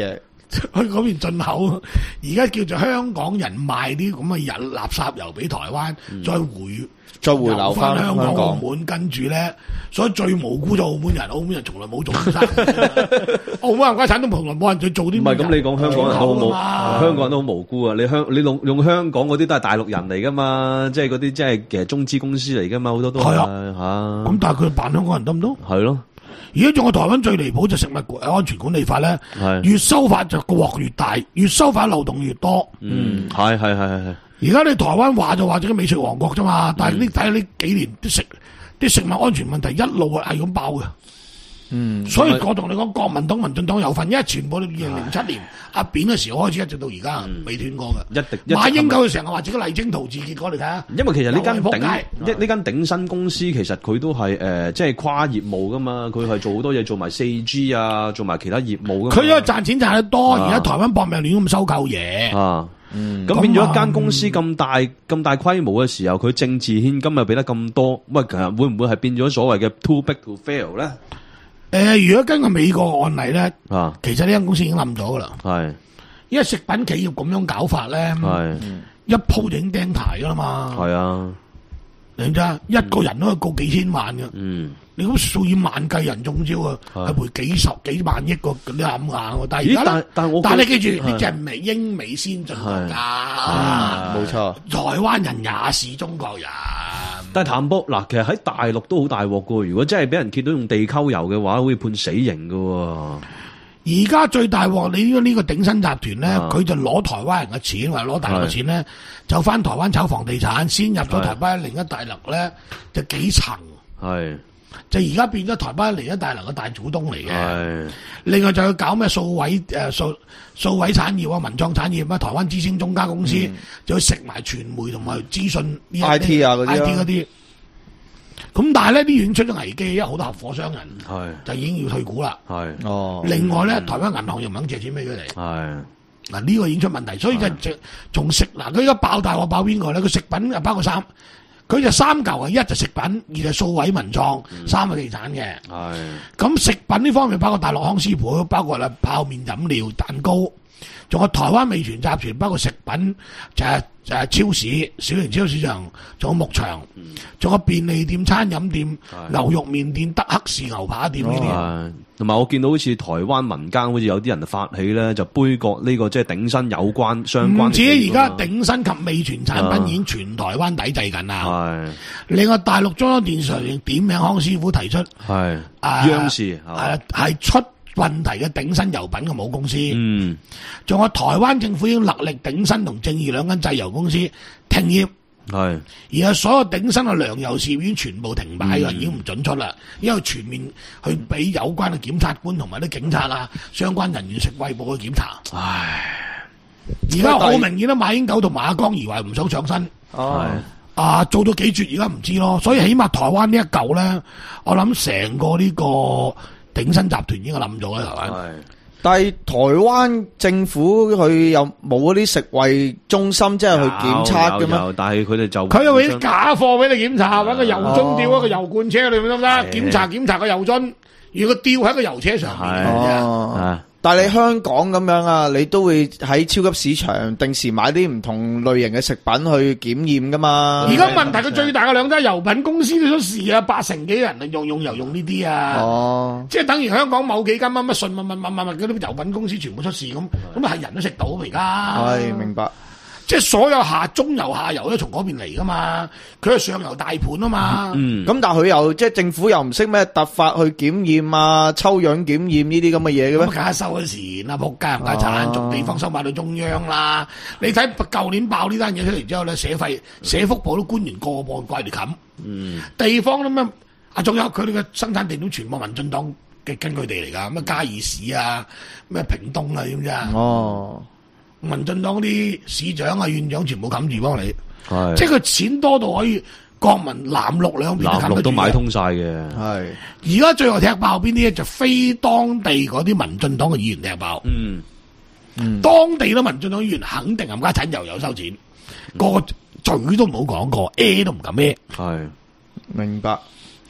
去嗰邊進口，而家叫做香港人賣啲咁嘅引垃圾油俾台灣，嗯、再回再回流翻香港、 香港澳門，跟住咧，所以最無辜就澳門人，澳門人從來冇做生意，澳門冚家產都從來冇人再做啲。 唔係咁，你講香港人都冇，香港人都好無辜啊！你香你用用香港嗰啲都係大陸人嚟噶嘛，即係嗰啲即係其實中資公司嚟噶嘛，好多都係啊。 咁但係佢扮香港人得唔得？ 係咯。 而家仲有台灣最離譜就食物安全管理法咧，越修法就個鑊越大，越修法漏洞越多。 嗯，係係係係係。 而家你台灣話就話咗個美食王國啫嘛，但係你睇下呢幾年啲食啲食物安全問題一路係咁爆嘅。嗯，所以我同你講，國民黨、民進黨有份，因為全部都二零零七年阿扁嘅時候開始，一直到而家未斷過嘅。一定馬英九佢成日話自己勵精圖治，結果你睇下。 因為其實呢間頂一呢間鼎新公司，其實佢都係誒即係跨業務噶嘛，佢係做好多嘢，做埋四 G 啊，做埋其他業務噶。 佢因為賺錢賺得多，而家台灣搏命亂咁收購嘢。啊， 嗯，咁變咗一間公司咁大咁大規模嘅時候，佢政治獻金又俾得咁多，喂，其實會唔會係變咗所謂嘅 too big to fail 咧？ 誒、呃，如果根據美國案例咧，啊，其實呢間公司已經冧咗噶啦。 係， 因為食品企業咁樣搞法咧，係一鋪就已經釘牌噶啦嘛。係啊，你知啊，一個人都可以告幾千萬嘅。嗯，你咁數以萬計人中招啊，係賠幾十幾萬億個，你諗下。但係而家但但係我但係你記住，呢隻唔係英美先進國家， 冇錯。 台灣人也是中國人。 但係譚博嗱，其實喺大陸都好大鑊噶。如果真係俾人揭到用地溝油嘅話，會判死刑噶。 而家最大鑊，你呢個呢個鼎新集團咧，佢、啊、就攞台灣人嘅錢或者攞大陸嘅錢咧，就翻台灣炒房地產，先入咗台灣另一大樓咧，就幾層。係。就而家變咗台灣另一大樓嘅大股東嚟嘅。另外就要搞咩數位誒數數位產業啊、文創產業啊，台灣之星中家公司、嗯、就要食埋傳媒同埋資訊呢 I T 啊嗰啲 I T 嗰啲。咁但係咧，啲已經出咗危機，因為好多合夥商人就已經要退股啦。係哦。另外咧，台灣銀行又唔肯借錢俾佢哋。係嗱，呢個已經出問題，所以就從食嗱，佢而家爆大鑊爆邊個咧？佢食品啊包括三。佢就三嚿啊，一就食品，二就數位文創，嗯、三個地產嘅。係咁食品呢方面包括大陸康師傅，包括啦泡麵、飲料、蛋糕，仲有台灣味全集團，包括食品就係、是、就係、是、超市、小型超市場，仲有牧場，仲、嗯、有便利店、餐飲店、牛肉麵店、德克士牛扒店呢啲。 同埋我見到好似台灣民間好似有啲人發起咧，就杯葛呢個即係鼎新有關相關。唔止而家鼎新及味全產品已經全台灣抵制緊啦。係。另外大陸中央電視台點名康師傅提出係啊央視係係出問題嘅鼎新油品嘅母公司。嗯。仲有台灣政府已經勒令鼎新同正義兩間製油公司停業。係，而家所有鼎新嘅糧油事業已經全部停擺嘅、嗯，已經唔准出啦。因為全面去俾有關嘅檢察官同埋啲警察啦、相關人員食衛部去檢查。唉，而家好明顯啦，馬英九同馬江宜樺唔想上身。係啊，做到幾絕而家唔知咯。所以起碼台灣呢一嚿咧，我諗成個呢個鼎新集團已經冧咗啦，係咪？ 但係台灣政府佢又冇嗰啲食衛中心，即係去檢測嘅咩？ 但係佢哋就佢又俾啲假貨俾你檢查，搵個油樽吊喺個油罐車裏面得唔得？檢查檢查個油樽，如果吊喺個油車上面。 哦，但係你香港咁樣啊，你都會喺超級市場定時買啲唔同類型嘅食品去檢驗噶嘛？ 而家問題佢最大嘅兩間油品公司都出事啊，八成幾人用用油用呢啲啊，哦，即係等於香港某幾間乜乜信乜乜乜乜嗰啲油品公司全部出事咁，咁啊係人都食到而家。 係明白。 即係所有下中游下游都從嗰邊嚟噶嘛，佢係上游大盤啊嘛。 嗯，咁但係佢又即係政府又唔識咩突發去檢驗啊、抽樣檢驗呢啲咁嘅嘢嘅咩？ 咁梗係收咗錢啦，仆街唔家產，從地方收買到中央啦。你睇舊年爆呢單嘢出嚟之後咧，社費社福部啲官員個個掛嚟冚。嗯，地方咁咩啊？仲有佢哋嘅生產地都全部民進黨嘅根據地嚟噶，咩嘉義市啊、咩屏東啊，知唔知啊？哦。民進黨啲市長啊、院長全部冚住幫你，即係佢錢多到可以國民藍綠兩邊藍綠都買通晒嘅。係而家最後踢爆邊啲咧？就非當地嗰啲民進黨嘅議員踢爆。嗯嗯，當地嘅民進黨議員肯定冚家產又有收錢，嗯、個嘴都唔好講過，A 都唔敢咩？ 係明白。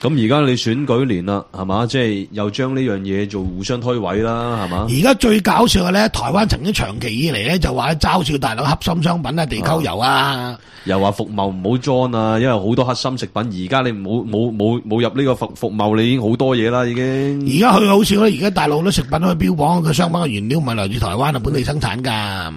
咁而家你選舉年啦，係嘛？即係又將呢樣嘢做互相推諉啦，係嘛？ 而家最搞笑嘅咧，台灣曾經長期以嚟咧就話嘲笑大陸黑心商品啊、地溝油啊， 又話服貿唔好裝啊，因為好多黑心食品。而家你冇冇冇冇入呢個服服貿，你已經好多嘢啦，已經。 而家佢好笑咧，而家大陸啲食品可以標榜個商品嘅原料唔係來自台灣啊，本地生產噶。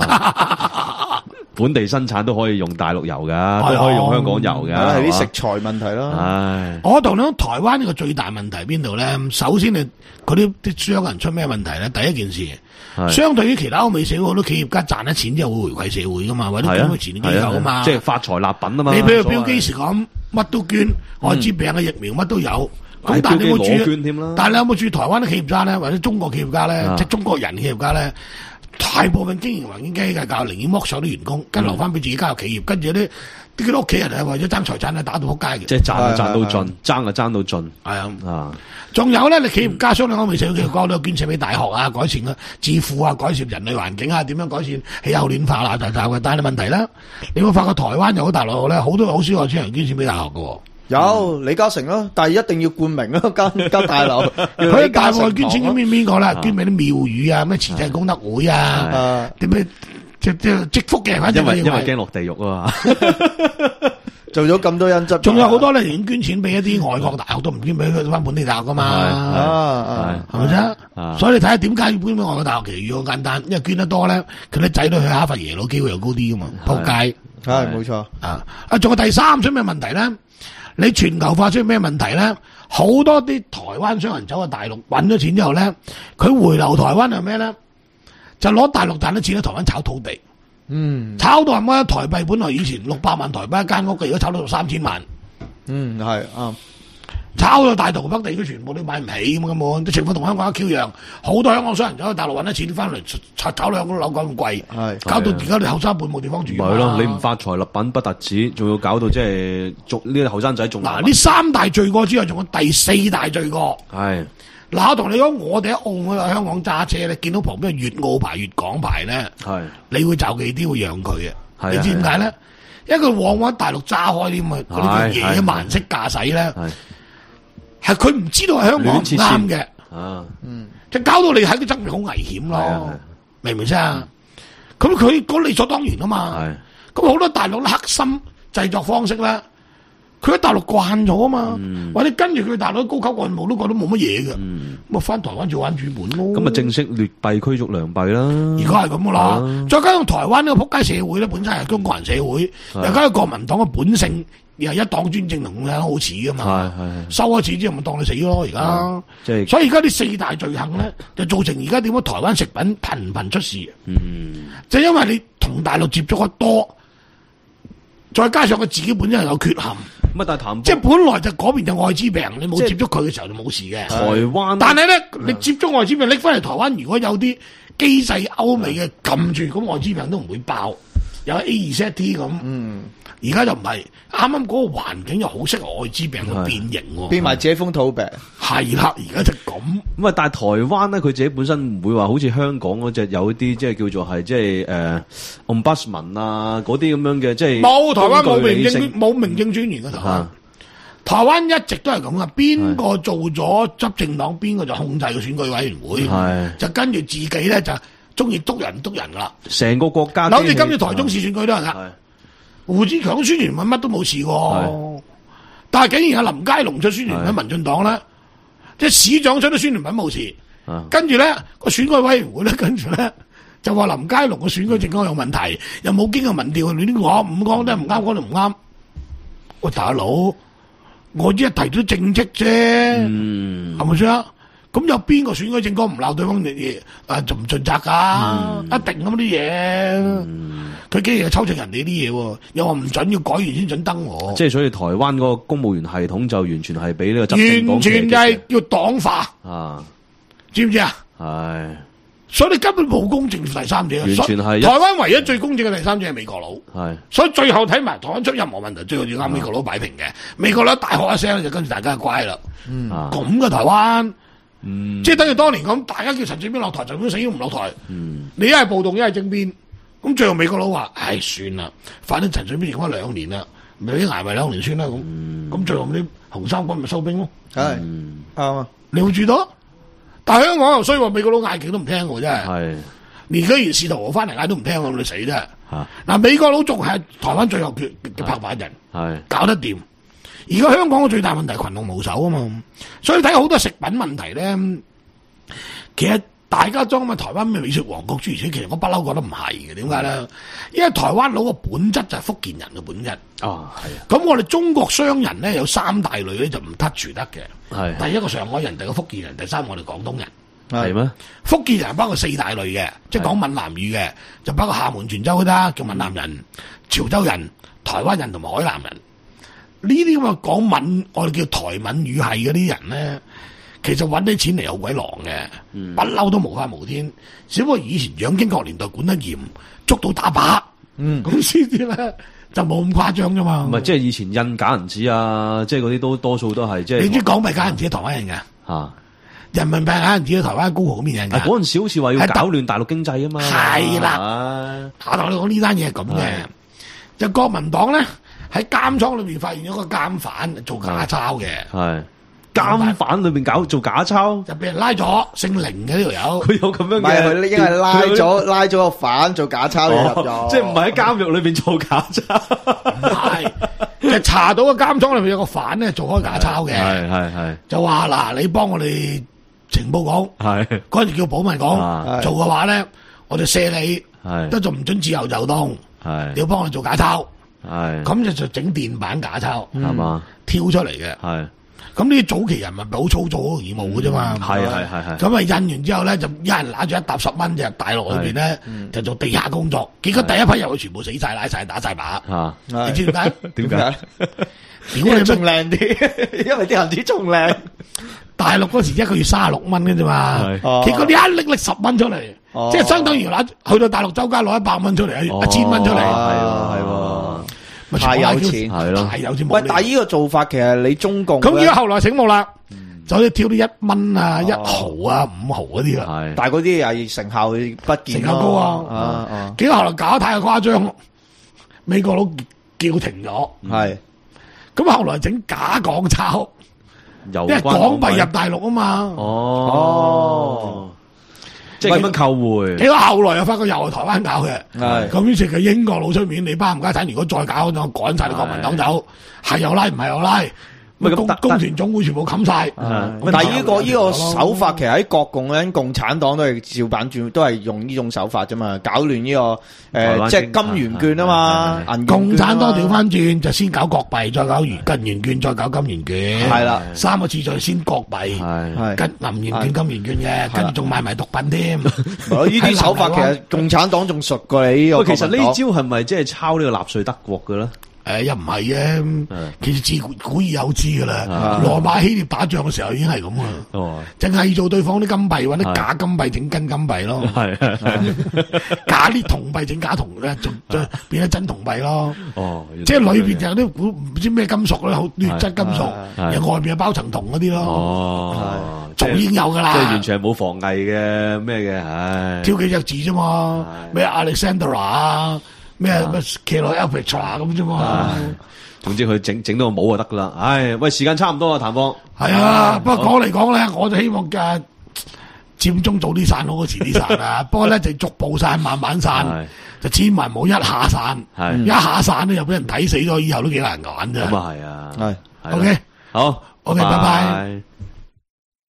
本地生產都可以用大陸油噶，都可以用香港油噶， 係啲食材問題咯。 唉， 我同你講，台灣呢個最大問題邊度咧？首先你嗰啲啲商人出咩問題咧？第一件事，相對於其他歐美社會，好多企業家賺咗錢之後會回饋社會噶嘛，或者捐去慈善機構啊嘛， 即係發財立品啊嘛。 你譬如標基時講，乜都捐，艾滋病嘅疫苗乜都有。咁但係你有冇注？但係你有冇注台灣嘅企業家咧，或者中國企業家咧，即係中國人企業家咧？大部分經營環境機嘅教寧願剝削啲員工，跟留翻俾自己家族企業，跟住啲啲啲屋企人係為咗爭財產咧打到撲街嘅， 即係賺就賺到盡，爭就爭到盡。 係啊，啊，仲有咧，你企業家相對歐美社會企業家都有捐錢俾大學啊，改善啊致富啊，改善人類環境啊，點樣改善氣候暖化啦，就就嘅。但係問題咧，你會發覺台灣又好大陸咧，好多好少外資人捐錢俾大學嘅。 有李嘉誠咯，但係一定要冠名咯，間間大樓。 佢大陸捐錢俾邊邊個啦？捐俾啲廟宇啊，咩慈濟功德會啊，點咩即即積福嘅，反正因為因為驚落地獄啊嘛。 做咗咁多恩執， 仲有好多咧，已經捐錢俾一啲外國大學都唔捐俾佢翻本地大學噶嘛，係咪啫？所以你睇下點解要捐俾外國大學？其實好簡單，因為捐得多咧，佢啲仔女去哈佛耶魯機會又高啲噶嘛，仆街。 係冇錯啊！啊，仲有第三出咩問題咧？你全球化出現咩問題咧？好多啲台灣商人走去大陸揾咗錢之後咧，佢回流台灣係咩咧？就攞大陸賺啲錢喺台灣炒土地。嗯，炒到係乜？台幣本來以前六百萬台幣一間屋嘅，而家炒到三千萬。 嗯，係啱。 炒到大台北地區全部都買唔起咁嘅喎，啲情況同香港一 Q 樣。好多香港商人走去大陸揾啲錢翻嚟，炒炒兩個樓咁貴，搞到而家你後生輩冇地方住。 係咯，你唔發財立品不特止，仲要搞到即係捉呢啲後生仔仲。 嗱，呢三大罪過之外，仲有第四大罪過。係。嗱，我同你講，我哋喺澳門喺香港揸車咧，見到旁邊粵澳牌、粵港牌咧，係你會就忌啲會讓佢嘅。你知點解咧？因為佢往往喺大陸揸開啲咁嘅嗰啲野蠻式駕駛咧。係佢唔知道係香港唔啱嘅，啊，嗯，就搞到你喺個側面好危險咯，明唔明先啊？咁佢嗰理所當然啊嘛，咁好多大陸黑心製作方式咧，佢喺大陸慣咗啊嘛，或者跟住佢大陸高級幹部都覺得冇乜嘢嘅，咁啊翻台灣做玩主本咯。 咁啊正式劣幣驅逐良幣啦， 而家係咁噶啦，再加上台灣呢個仆街社會咧，本身係中國人社會，又加上國民黨嘅本性。又係一黨專政同咁樣好似噶嘛，收咗錢之後咪當你死咯而家，即係所以而家啲四大罪行咧，就造成而家點解台灣食品頻頻出事，嗯，就因為你同大陸接觸得多，再加上佢自己本身係有缺陷， 咁啊但係談即係本來就嗰邊就艾滋病，你冇接觸佢嘅時候就冇事嘅。 台灣， 但係咧你接觸艾滋病拎翻嚟台灣，如果有啲機制歐美嘅撳住，咁艾滋病都唔會爆，有 A 二 Z T 咁，嗯。而家就唔係，啱啱嗰個環境又好適合艾滋病嘅變形喎， 變埋遮風土病。 係啦，而家就咁。 咁啊，但係台灣咧，佢自己本身唔會話好似香港嗰隻有啲即係叫做係即係誒 ombudsman 啊嗰啲咁樣嘅，即係冇台灣冇名政冇名政專員嘅台灣。台灣一直都係咁啊，邊個做咗執政黨，邊個就控制個選舉委員會，就跟住自己咧就中意督人督人噶啦。 成個國家， 好似今次台中市選舉都係噶。胡志強宣傳文乜都冇事喎，但係竟然有林佳龍出宣傳文，民進黨咧，即係市長出咗宣傳文冇事，跟住咧個選舉委員會咧，跟住咧就話林佳龍個選舉政綱有問題，又冇經過民調，亂講唔講得唔啱，講就唔啱。喂，大佬，我一提到政績啫，係咪先啊？咁有邊個選舉政綱唔鬧對方嘅嘢啊？就唔盡責噶，一定咁啲嘢。佢竟然又抽正人哋啲嘢，又話唔准要改完先准登。 即係所以台灣嗰個公務員系統就完全係俾呢個執政黨完全就係叫黨化啊！知唔知啊？係，所以你根本冇公正第三者。完全係台灣唯一最公正嘅第三者係美國佬。係，所以最後睇埋台灣出任何問題，最後要啱美國佬擺平嘅。美國佬大喝一聲就跟住大家乖啦。嗯，咁嘅台灣。嗯，即係等於當年咁，大家叫陳水扁落台，陳水扁死都唔落台。嗯，你一係暴動，一係政變，咁最後美國佬話：唉，算啦，反正陳水扁剩翻兩年啦， 咪俾捱埋兩年先啦咁。咁、嗯、最後啲紅衫軍咪收兵咯。 係啱啊！ 你會住到？但係香港又衰喎，美國佬嗌極都唔聽喎，真係。係。連居然士圖翻嚟嗌都唔聽，咁你死啫。嚇！嗱，美國佬仲係台灣最後決嘅拍板人，係搞得掂。而家香港嘅最大問題群龍無首啊嘛，所以睇好多食品問題咧，其實大家裝乜台灣咩美食王國諸如此類，其實我不嬲覺得唔係嘅。點解咧？因為台灣佬嘅本質就係福建人嘅本質。哦，係啊。咁我哋中國商人咧有三大類咧就唔 touch 得嘅。係。第一個上海人，第二個福建人，第三我哋廣東人。係咩？福建人包括四大類嘅，即係講閩南語嘅，就包括廈門、泉州嗰啲叫閩南人、潮州人、台灣人同埋海南人。呢啲咁嘅講閩，我哋叫台閩語系嗰啲人咧，其實揾啲錢嚟有鬼狼嘅，不嬲、嗯、都無法無天。只不過以前蔣經國年代管得嚴，捉到打靶，咁先至咧就冇咁誇張啫嘛。唔係，即係以前印假銀紙啊，即係嗰啲都多數都係即係。你知港幣假銀紙係台灣人嘅嚇。啊人民幣假銀紙喺台灣高雄嗰邊人㗎，嗰陣時好似話要搞亂大陸經濟啊嘛。係啦，我同你講呢單嘢係咁嘅，就國民黨咧喺監倉裏邊發現咗個監犯做假鈔嘅，係監犯裏邊搞做假鈔，就俾人拉咗，姓凌嘅呢條友，佢有咁樣嘅，唔係佢應該係拉咗拉咗個犯做假鈔入咗，即係唔係喺監獄裏邊做假鈔，唔係。就查到個監倉裏邊有個犯咧做開假鈔嘅，係係係，就話嗱你幫我哋。情報講係嗰陣時叫保密講、啊、做嘅話咧，我就射你，都仲唔准自由走動，你要幫我做假鈔，咁就就整電版假鈔，係嘛、嗯、挑出嚟嘅，咁呢啲早期人咪好粗糙好容易冇嘅啫嘛，係係係係，咁啊印完之後咧就一人拿住一沓十蚊就入大陸裏邊咧就做地下工作，結果第一批入去全部死晒拉晒打晒靶，你知點解？點解？屌你仲靚啲，因為啲銀紙仲靚。大陸嗰時一個月三十六蚊嘅啫嘛，結果你一拎拎十蚊出嚟，即係相當於攞去到大陸周街攞一百蚊出嚟，一千蚊出嚟，係喎係喎，太有錢係咯，太有錢。喂，但係呢個做法其實你中共咁，而家後來醒目啦，就可以挑啲一蚊啊、一毫啊、五毫嗰啲啦，但係嗰啲又成效不見，成效高啊，結果後來搞得太誇張，美國佬叫停咗，係。咁後來整假港鈔，因為港幣入大陸啊嘛。哦，即係咁樣扣匯。結果後來又發覺又係台灣搞嘅，係咁於是佢英國佬出面，你班冚家鏟，如果再搞就趕晒你國民黨走，係又拉唔係又拉。咪工工團總會全部冚晒，但係呢個呢個手法其實喺國共咧，共產黨都係照版轉，都係用呢種手法啫嘛，搞亂呢個誒，即係金元券啊嘛。共產黨調翻轉就先搞國幣，再搞金元券，再搞金元券，係啦，三個次序先國幣，跟銀元券、金元券嘅，跟住仲賣埋毒品添。呢啲手法其實共產黨仲熟過你呢個。其實呢招係咪即係抄呢個納粹德國嘅咧？誒，又唔係嘅，其實自古古已有之噶啦。羅馬希臘打仗嘅時候已經係咁啊，淨係做對方啲金幣，或者假金幣整真金幣咯，係假啲銅幣整假銅咧，就就變咗真銅幣咯。哦，即係裏邊就有啲古唔知咩金屬咧，好劣質金屬，又外邊有包層銅嗰啲咯。哦，早已經有噶啦，即係完全係冇防偽嘅咩嘅，唉，挑幾隻字啫嘛，咩 Alexandra 啊。咩咩騎落 Alpha 咁啫嘛，總之佢整整到個帽就得噶啦。唉，喂，時間差唔多啦，譚方。係啊，不過講嚟講咧，我就希望嘅佔中早啲散好過遲啲散啊。不過咧就逐步散，慢慢散，就千萬唔好一下散。係一下散咧又俾人睇死咗，以後都幾難揀啫。咁啊係啊。係。OK，好，OK，拜拜。